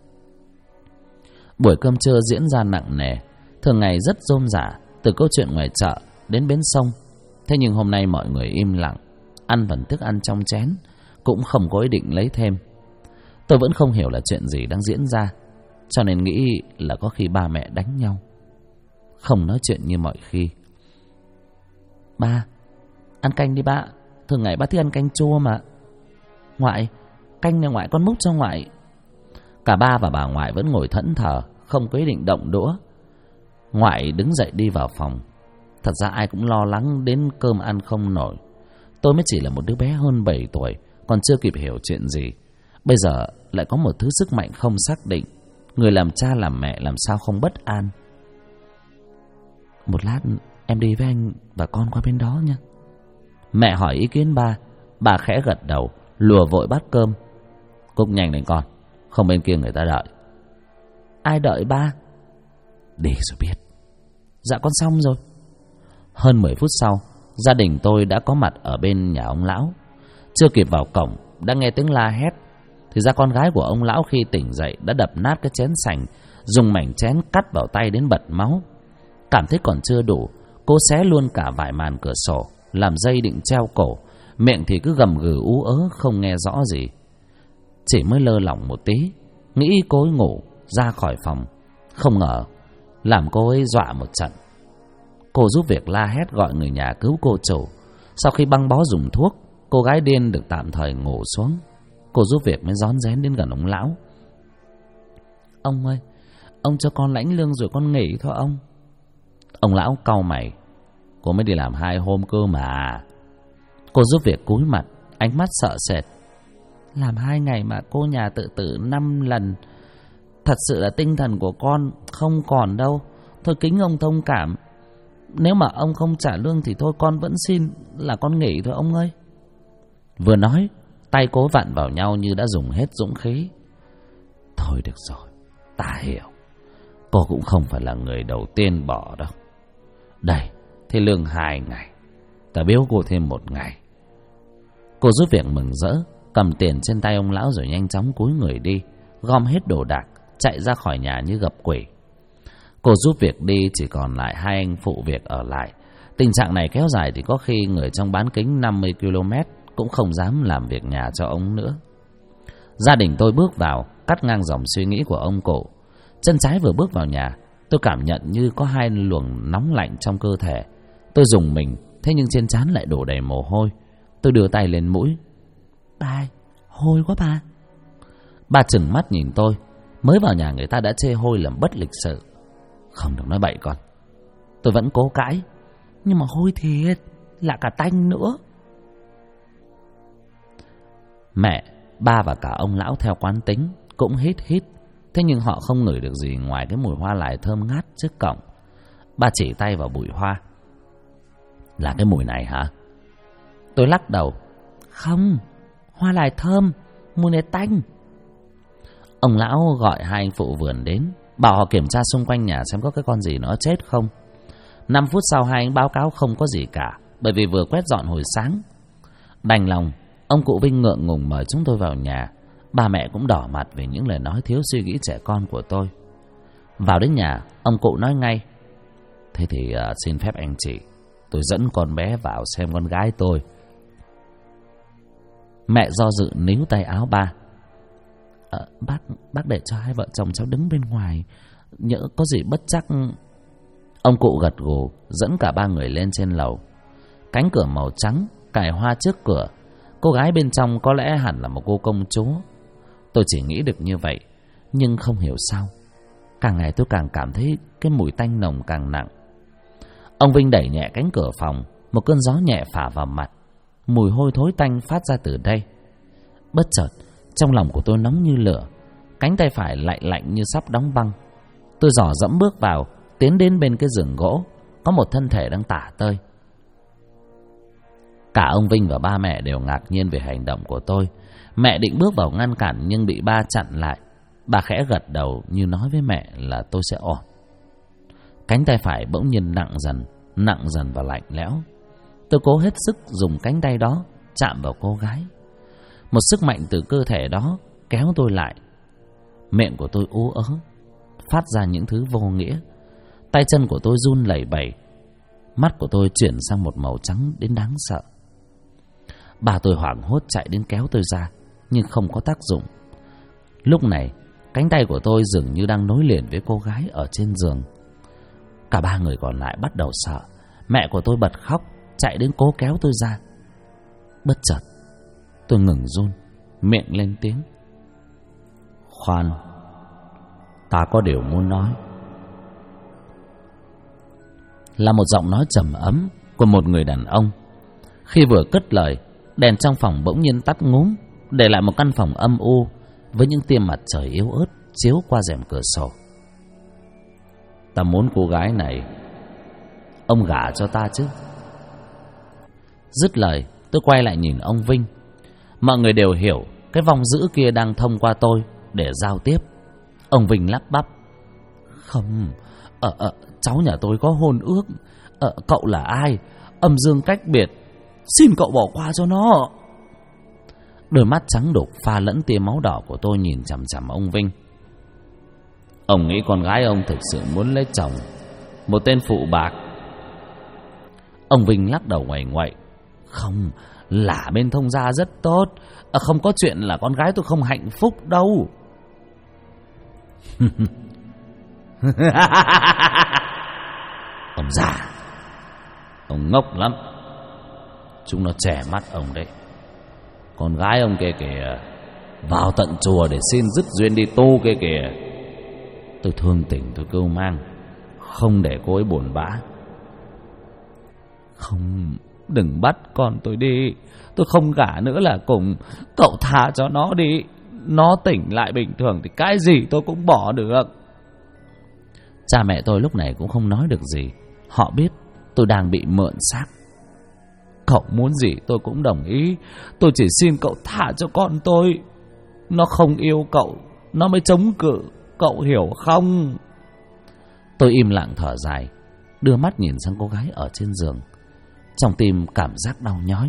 Buổi cơm trưa diễn ra nặng nề. Thường ngày rất rôm rả, từ câu chuyện ngoài chợ đến bến sông. Thế nhưng hôm nay mọi người im lặng, ăn phần thức ăn trong chén, cũng không có ý định lấy thêm. Tôi vẫn không hiểu là chuyện gì đang diễn ra, cho nên nghĩ là có khi ba mẹ đánh nhau, không nói chuyện như mọi khi. Ba, ăn canh đi ba. Thường ngày ba thích ăn canh chua mà. Ngoại, canh này ngoại con múc cho ngoại. Cả ba và bà ngoại vẫn ngồi thẫn thờ, không có ý định động đũa. Ngoại đứng dậy đi vào phòng. Thật ra ai cũng lo lắng đến cơm ăn không nổi. Tôi mới chỉ là một đứa bé hơn 7 tuổi, còn chưa kịp hiểu chuyện gì. Bây giờ lại có một thứ sức mạnh không xác định. Người làm cha làm mẹ làm sao không bất an. Một lát em đi với anh và con qua bên đó nha. Mẹ hỏi ý kiến ba. Bà khẽ gật đầu, lùa vội bát cơm. Cúc nhanh lên con, không bên kia người ta đợi. Ai đợi ba? Đi rồi biết. Dạ con xong rồi. Hơn 10 phút sau, gia đình tôi đã có mặt ở bên nhà ông lão. Chưa kịp vào cổng đã nghe tiếng la hét. Thì ra con gái của ông lão khi tỉnh dậy đã đập nát cái chén sành, dùng mảnh chén cắt vào tay đến bật máu. Cảm thấy còn chưa đủ, cô xé luôn cả vải màn cửa sổ làm dây định treo cổ, miệng thì cứ gầm gừ ú ớ không nghe rõ gì. Chỉ mới lơ lỏng một tí, nghĩ cô ấy ngủ ra khỏi phòng, không ngờ làm cô ấy dọa một trận. Cô giúp việc la hét gọi người nhà cứu cô chủ. Sau khi băng bó dùng thuốc, cô gái điên được tạm thời ngủ xuống. Cô giúp việc mới rón rén đến gần ông lão. Ông ơi, ông cho con lãnh lương rồi con nghỉ thôi ông. Ông lão cau mày. Cô mới đi làm 2 hôm cơ mà. Cô giúp việc cúi mặt, ánh mắt sợ sệt. Làm 2 ngày mà cô nhà tự tử 5 lần. Thật sự là tinh thần của con không còn đâu. Thôi kính ông thông cảm. Nếu mà ông không trả lương thì thôi con vẫn xin là con nghỉ thôi ông ơi. Vừa nói, tay cố vặn vào nhau như đã dùng hết dũng khí. Thôi được rồi, ta hiểu. Cô cũng không phải là người đầu tiên bỏ đâu. Đây, thế lương 2 ngày, ta biếu cô thêm 1 ngày. Cô giúp việc mừng rỡ, cầm tiền trên tay ông lão rồi nhanh chóng cúi người đi, gom hết đồ đạc, chạy ra khỏi nhà như gặp quỷ. Cô giúp việc đi, chỉ còn lại 2 anh phụ việc ở lại. Tình trạng này kéo dài thì có khi người trong bán kính 50 km cũng không dám làm việc nhà cho ông nữa. Gia đình tôi bước vào, cắt ngang dòng suy nghĩ của ông cụ. Chân trái vừa bước vào nhà, tôi cảm nhận như có 2 luồng nóng lạnh trong cơ thể. Tôi rùng mình, thế nhưng trên trán lại đổ đầy mồ hôi. Tôi đưa tay lên mũi. Ba ơi, hôi quá ba. Ba trừng mắt nhìn tôi. Mới vào nhà người ta đã chê hôi là bất lịch sự. Không được nói bậy con. Tôi vẫn cố cãi. Nhưng mà hôi thiệt, lạ cả tanh nữa. Mẹ, ba và cả ông lão theo quán tính cũng hít hít. Thế nhưng họ không ngửi được gì ngoài cái mùi hoa lại thơm ngát trước cổng. Ba chỉ tay vào bụi hoa. Là cái mùi này hả? Tôi lắc đầu. Không, hoa lại thơm, mùi này tanh. Ông lão gọi 2 anh phụ vườn đến, bảo họ kiểm tra xung quanh nhà xem có cái con gì nó chết không. 5 phút sau 2 anh báo cáo không có gì cả, bởi vì vừa quét dọn hồi sáng. Đành lòng, ông cụ Vinh ngượng ngùng mời chúng tôi vào nhà. Ba mẹ cũng đỏ mặt vì những lời nói thiếu suy nghĩ trẻ con của tôi. Vào đến nhà, ông cụ nói ngay. Thế thì xin phép anh chị, tôi dẫn con bé vào xem con gái tôi. Mẹ do dự níu tay áo ba. Bác để cho 2 vợ chồng cháu đứng bên ngoài, nhỡ có gì bất chắc. Ông cụ gật gù, dẫn cả 3 người lên trên lầu. Cánh cửa màu trắng cài hoa trước cửa. Cô gái bên trong có lẽ hẳn là một cô công chúa. Tôi chỉ nghĩ được như vậy, nhưng không hiểu sao càng ngày tôi càng cảm thấy cái mùi tanh nồng càng nặng. Ông Vinh đẩy nhẹ cánh cửa phòng. Một cơn gió nhẹ phả vào mặt. Mùi hôi thối tanh phát ra từ đây. Bất chợt trong lòng của tôi nóng như lửa. Cánh tay phải lạnh lạnh như sắp đóng băng. Tôi dò dẫm bước vào, tiến đến bên cái giường gỗ. Có một thân thể đang tả tơi. Cả ông Vinh và ba mẹ đều ngạc nhiên về hành động của tôi. Mẹ định bước vào ngăn cản nhưng bị ba chặn lại. Bà khẽ gật đầu như nói với mẹ là tôi sẽ ổn. Cánh tay phải bỗng nhiên nặng dần và lạnh lẽo. Tôi cố hết sức dùng cánh tay đó chạm vào cô gái. Một sức mạnh từ cơ thể đó kéo tôi lại. Miệng của tôi ú ớ, phát ra những thứ vô nghĩa. Tay chân của tôi run lẩy bẩy. Mắt của tôi chuyển sang một màu trắng đến đáng sợ. Bà tôi hoảng hốt chạy đến kéo tôi ra, nhưng không có tác dụng. Lúc này cánh tay của tôi dường như đang nối liền với cô gái ở trên giường. Cả 3 người còn lại bắt đầu sợ. Mẹ của tôi bật khóc, chạy đến cố kéo tôi ra. Bất chợt tôi ngừng run, miệng lên tiếng. Khoan, ta có điều muốn nói. Là một giọng nói trầm ấm của một người đàn ông. Khi vừa cất lời, đèn trong phòng bỗng nhiên tắt ngúm, để lại một căn phòng âm u với những tia mặt trời yếu ớt chiếu qua rèm cửa sổ. Ta muốn cô gái này ông gả cho ta chứ. Dứt lời, tôi quay lại nhìn ông Vinh. Mọi người đều hiểu cái vong dữ kia đang thông qua tôi để giao tiếp. Ông Vinh lắp bắp. Không, cháu nhà tôi có hôn ước. Cậu là ai? Âm dương cách biệt, xin cậu bỏ qua cho nó. Đôi mắt trắng đục pha lẫn tia máu đỏ của tôi nhìn chằm chằm ông Vinh. Ông nghĩ con gái ông thực sự muốn lấy chồng một tên phụ bạc? Ông Vinh lắc đầu ngoảy ngoậy. Không, lả bên thông gia rất tốt. Không có chuyện là con gái tôi không hạnh phúc đâu. Ông già, ông ngốc lắm. Chúng nó trẻ mắt ông đấy. Con gái ông kia kìa, vào tận chùa để xin dứt duyên đi tu kia kìa. Tôi thương tình, tôi kêu mang, không để cô ấy buồn bã. Không, đừng bắt con tôi đi. Tôi không gả nữa là cùng. Cậu tha cho nó đi. Nó tỉnh lại bình thường thì cái gì tôi cũng bỏ được. Cha mẹ tôi lúc này cũng không nói được gì. Họ biết tôi đang bị mượn xác. Cậu muốn gì tôi cũng đồng ý. Tôi chỉ xin cậu thả cho con tôi. Nó không yêu cậu, nó mới chống cự. Cậu hiểu không? Tôi im lặng thở dài, đưa mắt nhìn sang cô gái ở trên giường. Trong tim cảm giác đau nhói.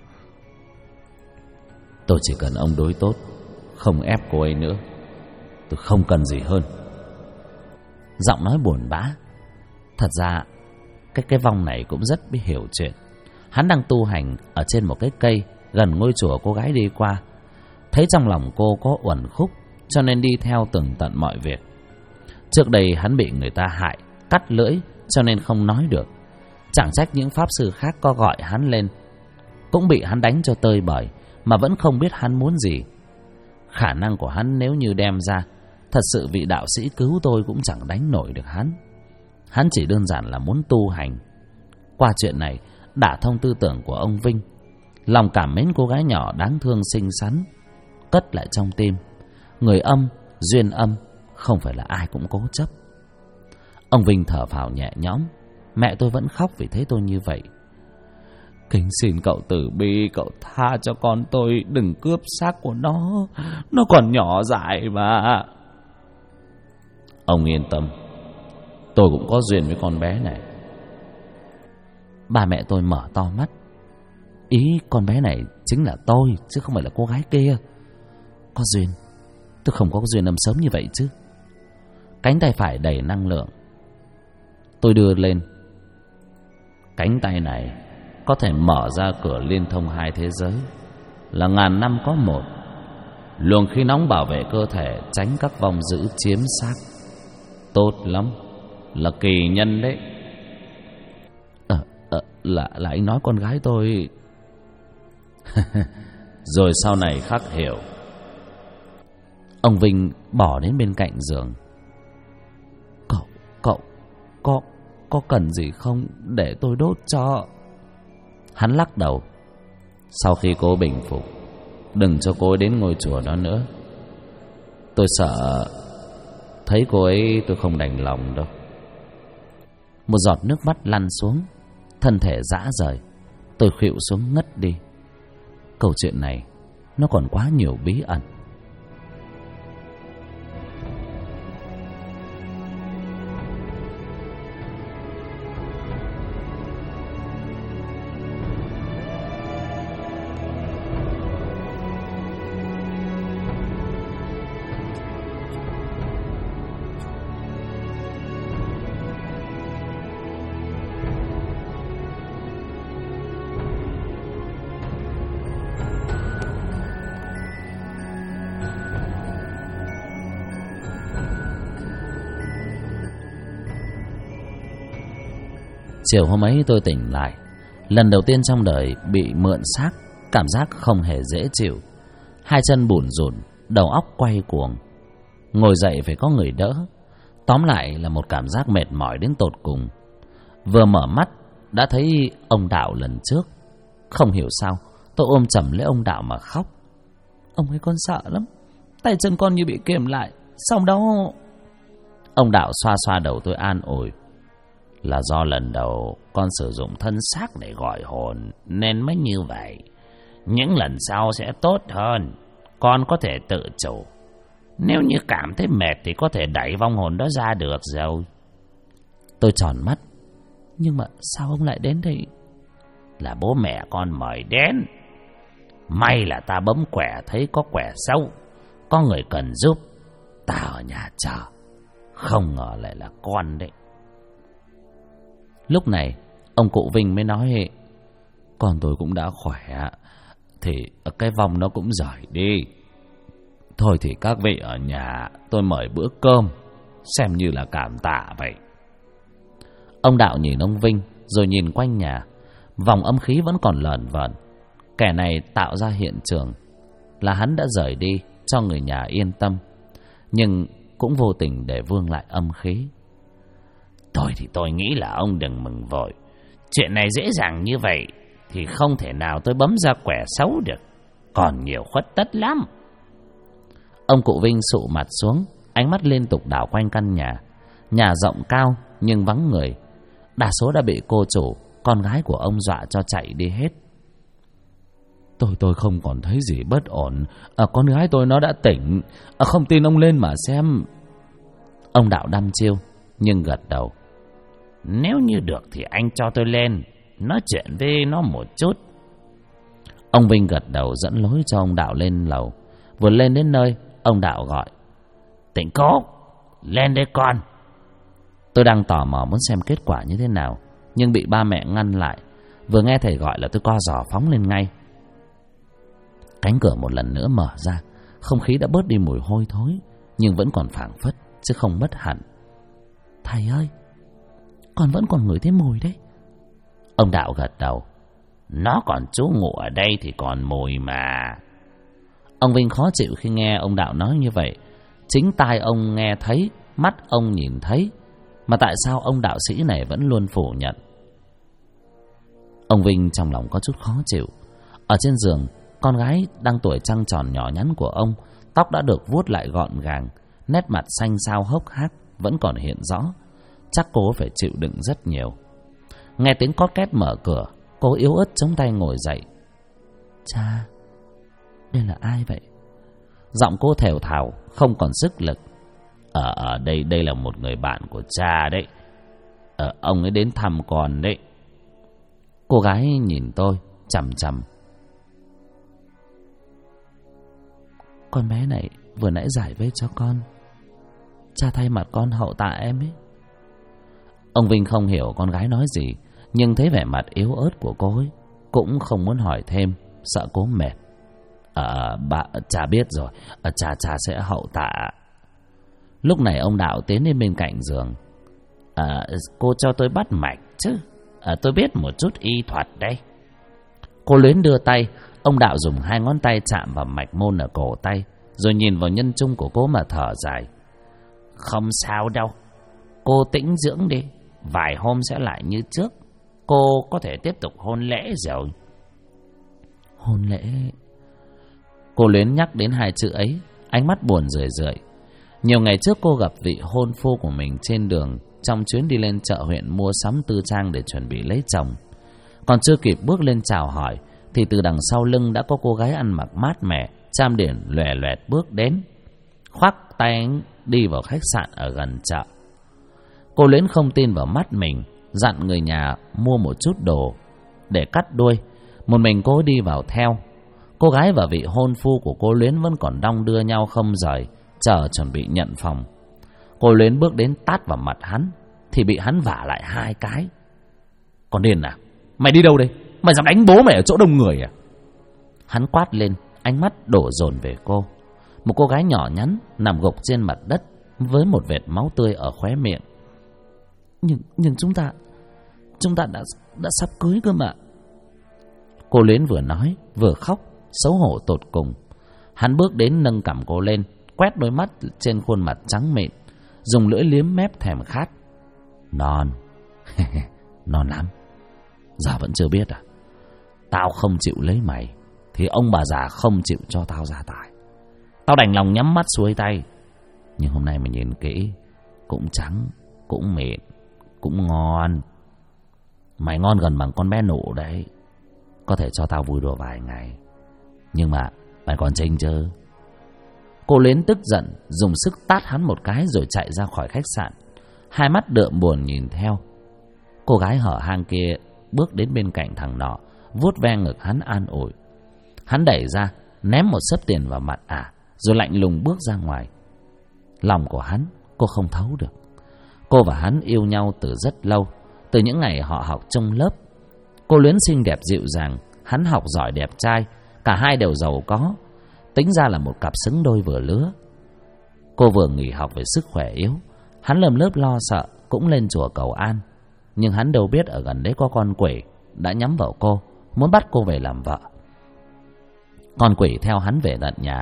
Tôi chỉ cần ông đối tốt, không ép cô ấy nữa. Tôi không cần gì hơn. Giọng nói buồn bã. Thật ra cái vong này cũng rất biết hiểu chuyện. Hắn đang tu hành ở trên một cái cây gần ngôi chùa cô gái đi qua. Thấy trong lòng cô có uẩn khúc, cho nên đi theo tường tận mọi việc. Trước đây hắn bị người ta hại, cắt lưỡi, cho nên không nói được. Chẳng trách những pháp sư khác có gọi hắn lên cũng bị hắn đánh cho tơi bời, mà vẫn không biết hắn muốn gì. Khả năng của hắn nếu như đem ra, thật sự vị đạo sĩ cứu tôi cũng chẳng đánh nổi được hắn. Hắn chỉ đơn giản là muốn tu hành. Qua chuyện này đả thông tư tưởng của ông Vinh. Lòng cảm mến cô gái nhỏ đáng thương xinh xắn cất lại trong tim. Người âm, duyên âm, không phải là ai cũng cố chấp. Ông Vinh thở phào nhẹ nhõm. Mẹ tôi vẫn khóc vì thấy tôi như vậy. Kính xin cậu từ bi, cậu tha cho con tôi, đừng cướp xác của nó còn nhỏ dại mà. Ông yên tâm, tôi cũng có duyên với con bé này. Ba mẹ tôi mở to mắt. Ý con bé này chính là tôi, chứ không phải là cô gái kia. Có duyên? Tôi không có duyên âm sớm như vậy chứ. Cánh tay phải đầy năng lượng. Tôi đưa lên. Cánh tay này có thể mở ra cửa liên thông hai thế giới, là ngàn năm có một. Luồng khí nóng bảo vệ cơ thể, tránh các vong dữ chiếm xác. Tốt lắm, là kỳ nhân đấy. Là anh nói con gái tôi. Rồi sau này khắc hiểu. Ông Vinh bỏ đến bên cạnh giường. Cậu có cần gì không để tôi đốt cho? Hắn lắc đầu. Sau khi cô bình phục, đừng cho cô ấy đến ngôi chùa đó nữa. Tôi sợ thấy cô ấy tôi không đành lòng đâu. Một giọt nước mắt lăn xuống, thân thể rã rời. Tôi khuỵu xuống ngất đi. Câu chuyện này nó còn quá nhiều bí ẩn. Chiều hôm ấy tôi tỉnh lại. Lần đầu tiên trong đời bị mượn xác. Cảm giác không hề dễ chịu. Hai chân bủn rủn, đầu óc quay cuồng. Ngồi dậy phải có người đỡ. Tóm lại là một cảm giác mệt mỏi đến tột cùng. Vừa mở mắt đã thấy ông Đạo lần trước. Không hiểu sao tôi ôm chầm lấy ông Đạo mà khóc. Ông ấy con sợ lắm, tay chân con như bị kiềm lại. Xong đó. Ông Đạo xoa xoa đầu tôi an ủi. Là do lần đầu con sử dụng thân xác để gọi hồn nên mới như vậy. Những lần sau sẽ tốt hơn. Con có thể tự chủ. Nếu như cảm thấy mệt thì có thể đẩy vong hồn đó ra được rồi. Tôi tròn mắt. Nhưng mà sao ông lại đến đây? Là bố mẹ con mời đến. May là ta bấm quẻ thấy có quẻ sâu, có người cần giúp, ta ở nhà chờ. Không ngờ lại là con đấy. Lúc này ông cụ Vinh mới nói: con tôi cũng đã khỏe, thì cái vong nó cũng rời đi. Thôi thì các vị ở nhà tôi mời bữa cơm, xem như là cảm tạ vậy. Ông Đạo nhìn ông Vinh rồi nhìn quanh nhà. Vòng âm khí vẫn còn lởn vởn. Kẻ này tạo ra hiện trường là hắn đã rời đi cho người nhà yên tâm, nhưng cũng vô tình để vương lại âm khí. Tôi thì tôi nghĩ là ông đừng mừng vội. Chuyện này dễ dàng như vậy thì không thể nào tôi bấm ra quẻ xấu được, còn nhiều khuất tất lắm. Ông cụ Vinh sụ mặt xuống, ánh mắt liên tục đảo quanh căn nhà. Nhà rộng cao nhưng vắng người, đa số đã bị cô chủ, con gái của ông dọa cho chạy đi hết. Tôi không còn thấy gì bất ổn. Con gái tôi nó đã tỉnh. Không tin ông lên mà xem. Ông Đạo đăm chiêu nhưng gật đầu. Nếu như được thì anh cho tôi lên nói chuyện với nó một chút. Ông Vinh gật đầu dẫn lối cho ông Đạo lên lầu. Vừa lên đến nơi, ông Đạo gọi. Tỉnh cô, lên đây con. Tôi đang tò mò muốn xem kết quả như thế nào, nhưng bị ba mẹ ngăn lại. Vừa nghe thầy gọi là tôi co giò phóng lên ngay. Cánh cửa một lần nữa mở ra, không khí đã bớt đi mùi hôi thối, nhưng vẫn còn phảng phất chứ không mất hẳn. Thầy ơi, con vẫn còn ngửi thấy mùi đấy. Ông Đạo gật đầu. Nó còn trú ngụ ở đây thì còn mùi mà. Ông Vinh khó chịu khi nghe ông Đạo nói như vậy. Chính tai ông nghe thấy, mắt ông nhìn thấy, mà tại sao ông đạo sĩ này vẫn luôn phủ nhận? Ông Vinh trong lòng có chút khó chịu. Ở trên giường, con gái đang tuổi trăng tròn nhỏ nhắn của ông, tóc đã được vuốt lại gọn gàng, nét mặt xanh xao hốc hác vẫn còn hiện rõ. Chắc cô phải chịu đựng rất nhiều. Nghe tiếng cót két mở cửa, cô yếu ớt chống tay ngồi dậy. Cha, đây là ai vậy? Giọng cô thều thào, không còn sức lực. Ở đây là một người bạn của cha đấy. Ông ấy đến thăm con đấy. Cô gái nhìn tôi chằm chằm. Con bé này vừa nãy giải vây cho con. Cha thay mặt con hậu tạ em ấy. Ông Vinh không hiểu con gái nói gì, nhưng thấy vẻ mặt yếu ớt của cô ấy, cũng không muốn hỏi thêm, sợ cô mệt. Cha biết rồi, cha sẽ hậu tạ. Lúc này ông Đạo tiến đến bên cạnh giường. Cô cho tôi bắt mạch chứ. Tôi biết một chút y thuật đây. Cô Luyến đưa tay. Ông Đạo dùng 2 ngón tay chạm vào mạch môn ở cổ tay, rồi nhìn vào nhân trung của cô mà thở dài. Không sao đâu, cô tĩnh dưỡng đi, vài hôm sẽ lại như trước. Cô có thể tiếp tục hôn lễ rồi. Hôn lễ? Cô Luyến nhắc đến 2 chữ ấy, ánh mắt buồn rười rượi. Nhiều ngày trước cô gặp vị hôn phu của mình trên đường, trong chuyến đi lên chợ huyện mua sắm tư trang để chuẩn bị lấy chồng. Còn chưa kịp bước lên chào hỏi, thì từ đằng sau lưng đã có cô gái ăn mặc mát mẻ, trang điểm lòe loẹt bước đến, khoác tay đi vào khách sạn ở gần chợ. Cô Luyến không tin vào mắt mình, dặn người nhà mua một chút đồ để cắt đuôi. Một mình cô đi vào theo. Cô gái và vị hôn phu của cô Luyến vẫn còn đong đưa nhau không rời, chờ chuẩn bị nhận phòng. Cô Luyến bước đến tát vào mặt hắn, thì bị hắn vả lại 2 cái. Con điên à? Mày đi đâu đây? Mày dám đánh bố mày ở chỗ đông người à? Hắn quát lên, ánh mắt đổ dồn về cô. Một cô gái nhỏ nhắn nằm gục trên mặt đất với một vệt máu tươi ở khóe miệng. Nhưng chúng ta đã sắp cưới cơ mà. Cô Luyến vừa nói vừa khóc, xấu hổ tột cùng. Hắn bước đến nâng cằm cô lên, quét đôi mắt trên khuôn mặt trắng mịn, dùng lưỡi liếm mép thèm khát. Non. Non lắm. Giờ vẫn chưa biết à? Tao không chịu lấy mày thì ông bà già không chịu cho tao gia tài. Tao đành lòng nhắm mắt xuôi tay. Nhưng hôm nay mày nhìn kỹ, cũng trắng, cũng mịn, cũng ngon. Mày ngon gần bằng con bé nụ đấy. Có thể cho tao vui đùa vài ngày, nhưng mà mày còn chênh chứ. Cô Luyến tức giận, dùng sức tát hắn một cái rồi chạy ra khỏi khách sạn, 2 mắt đượm buồn nhìn theo. Cô gái hở hang kia bước đến bên cạnh thằng nọ, vuốt ve ngực hắn an ủi. Hắn đẩy ra, ném một xấp tiền vào mặt rồi lạnh lùng bước ra ngoài. Lòng của hắn cô không thấu được. Cô và hắn yêu nhau từ rất lâu, từ những ngày họ học chung lớp. Cô Luyến xinh đẹp dịu dàng, hắn học giỏi đẹp trai, cả hai đều giàu có, tính ra là một cặp xứng đôi vừa lứa. Cô vừa nghỉ học về sức khỏe yếu, hắn lầm lớp lo sợ cũng lên chùa cầu an. Nhưng hắn đâu biết ở gần đấy có con quỷ đã nhắm vào cô, muốn bắt cô về làm vợ. Con quỷ theo hắn về tận nhà,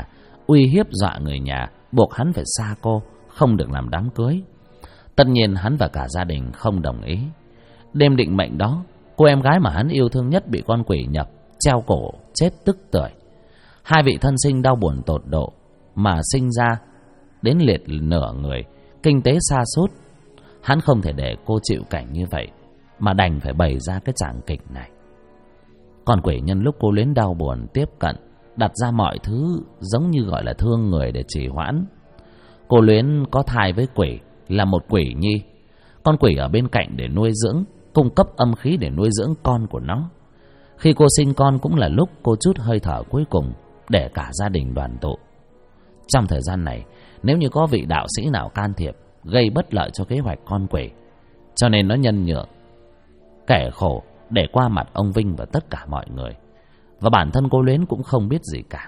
uy hiếp dọa người nhà, buộc hắn phải xa cô, không được làm đám cưới. Tất nhiên hắn và cả gia đình không đồng ý. Đêm định mệnh đó, cô em gái mà hắn yêu thương nhất bị con quỷ nhập, treo cổ chết tức tưởi. Hai vị thân sinh đau buồn tột độ, mà sinh ra đến liệt nửa người, kinh tế sa sút. Hắn không thể để cô chịu cảnh như vậy, mà đành phải bày ra cái tràng kịch này. Con quỷ nhân lúc cô Luyến đau buồn tiếp cận, đặt ra mọi thứ giống như gọi là thương người để trì hoãn. Cô Luyến có thai với quỷ, là một quỷ nhi. Con quỷ ở bên cạnh để nuôi dưỡng, cung cấp âm khí để nuôi dưỡng con của nó. Khi cô sinh con cũng là lúc cô trút hơi thở cuối cùng để cả gia đình đoàn tụ. Trong thời gian này, nếu như có vị đạo sĩ nào can thiệp, gây bất lợi cho kế hoạch con quỷ, cho nên nó nhân nhượng, kẻ khổ để qua mặt ông Vinh và tất cả mọi người. Và bản thân cô Luyến cũng không biết gì cả.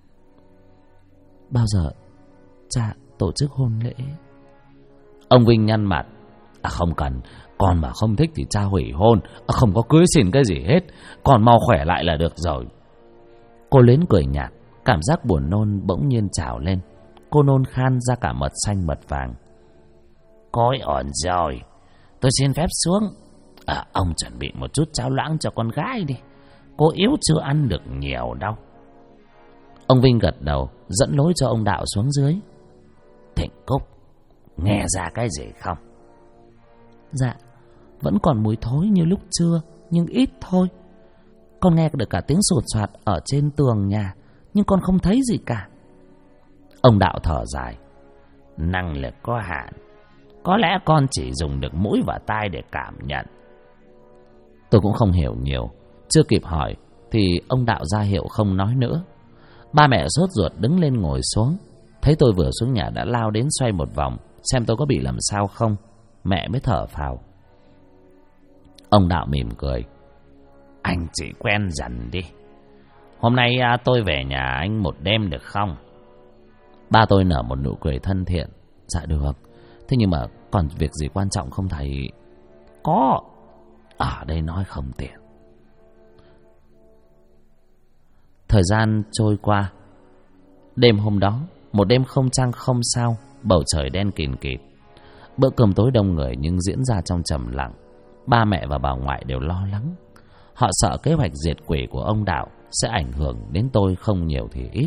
Bao giờ cha tổ chức hôn lễ? Ông Vinh nhăn mặt. Không cần, con mà không thích thì cha hủy hôn, không có cưới xin cái gì hết, con mau khỏe lại là được rồi. Cô Luyến cười nhạt, cảm giác buồn nôn bỗng nhiên trào lên. Cô nôn khan ra cả mật xanh mật vàng. Coi ổn rồi, tôi xin phép xuống. Ông chuẩn bị một chút cháo loãng cho con gái đi, cô yếu chưa ăn được nhiều đâu. Ông Vinh gật đầu, dẫn lối cho ông Đạo xuống dưới. Thịnh Cúc, nghe ra cái gì không? Dạ, vẫn còn mùi thối như lúc trưa, nhưng ít thôi. Con nghe được cả tiếng sột soạt ở trên tường nhà, nhưng con không thấy gì cả. Ông Đạo thở dài. Năng lực có hạn, có lẽ con chỉ dùng được mũi và tai để cảm nhận. Tôi cũng không hiểu nhiều, chưa kịp hỏi thì ông Đạo ra hiệu không nói nữa. Ba mẹ sốt ruột đứng lên ngồi xuống, thấy tôi vừa xuống nhà đã lao đến xoay một vòng xem tôi có bị làm sao không. Mẹ mới thở phào. Ông Đạo mỉm cười. Anh chỉ quen dần đi. Hôm nay tôi về nhà anh một đêm được không? Ba tôi nở một nụ cười thân thiện. Dạ được. Thế nhưng mà còn việc gì quan trọng không thầy? Có. Ở đây nói không tiện. Thời gian trôi qua. Đêm hôm đó, một đêm không trăng không sao, bầu trời đen kìn kịt. Bữa cơm tối đông người nhưng diễn ra trong trầm lặng. Ba mẹ và bà ngoại đều lo lắng. Họ sợ kế hoạch diệt quỷ của ông Đạo sẽ ảnh hưởng đến tôi không nhiều thì ít.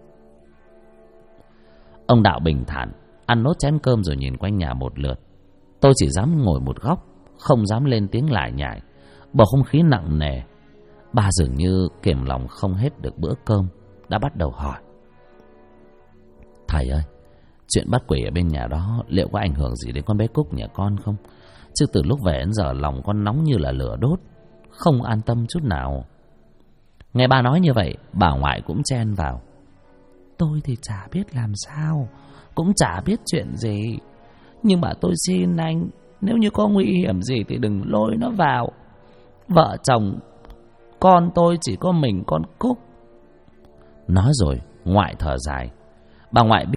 Ông Đạo bình thản ăn nốt chén cơm rồi nhìn quanh nhà một lượt. Tôi chỉ dám ngồi một góc, không dám lên tiếng lải nhải. Bầu không khí nặng nề. Bà dường như kiềm lòng không hết được bữa cơm, đã bắt đầu hỏi. Thầy ơi, chuyện bắt quỷ ở bên nhà đó liệu có ảnh hưởng gì đến con bé Cúc nhà con không? Chứ từ lúc về đến giờ lòng con nóng như là lửa đốt, không an tâm chút nào. Nghe ba nói như vậy, bà ngoại cũng chen vào. Tôi thì chả biết làm sao, cũng chả biết chuyện gì. Nhưng mà tôi xin anh, nếu như có nguy hiểm gì thì đừng lôi nó vào. Vợ chồng con tôi chỉ có mình con Cúc. Nói rồi ngoại thở dài. Bà ngoại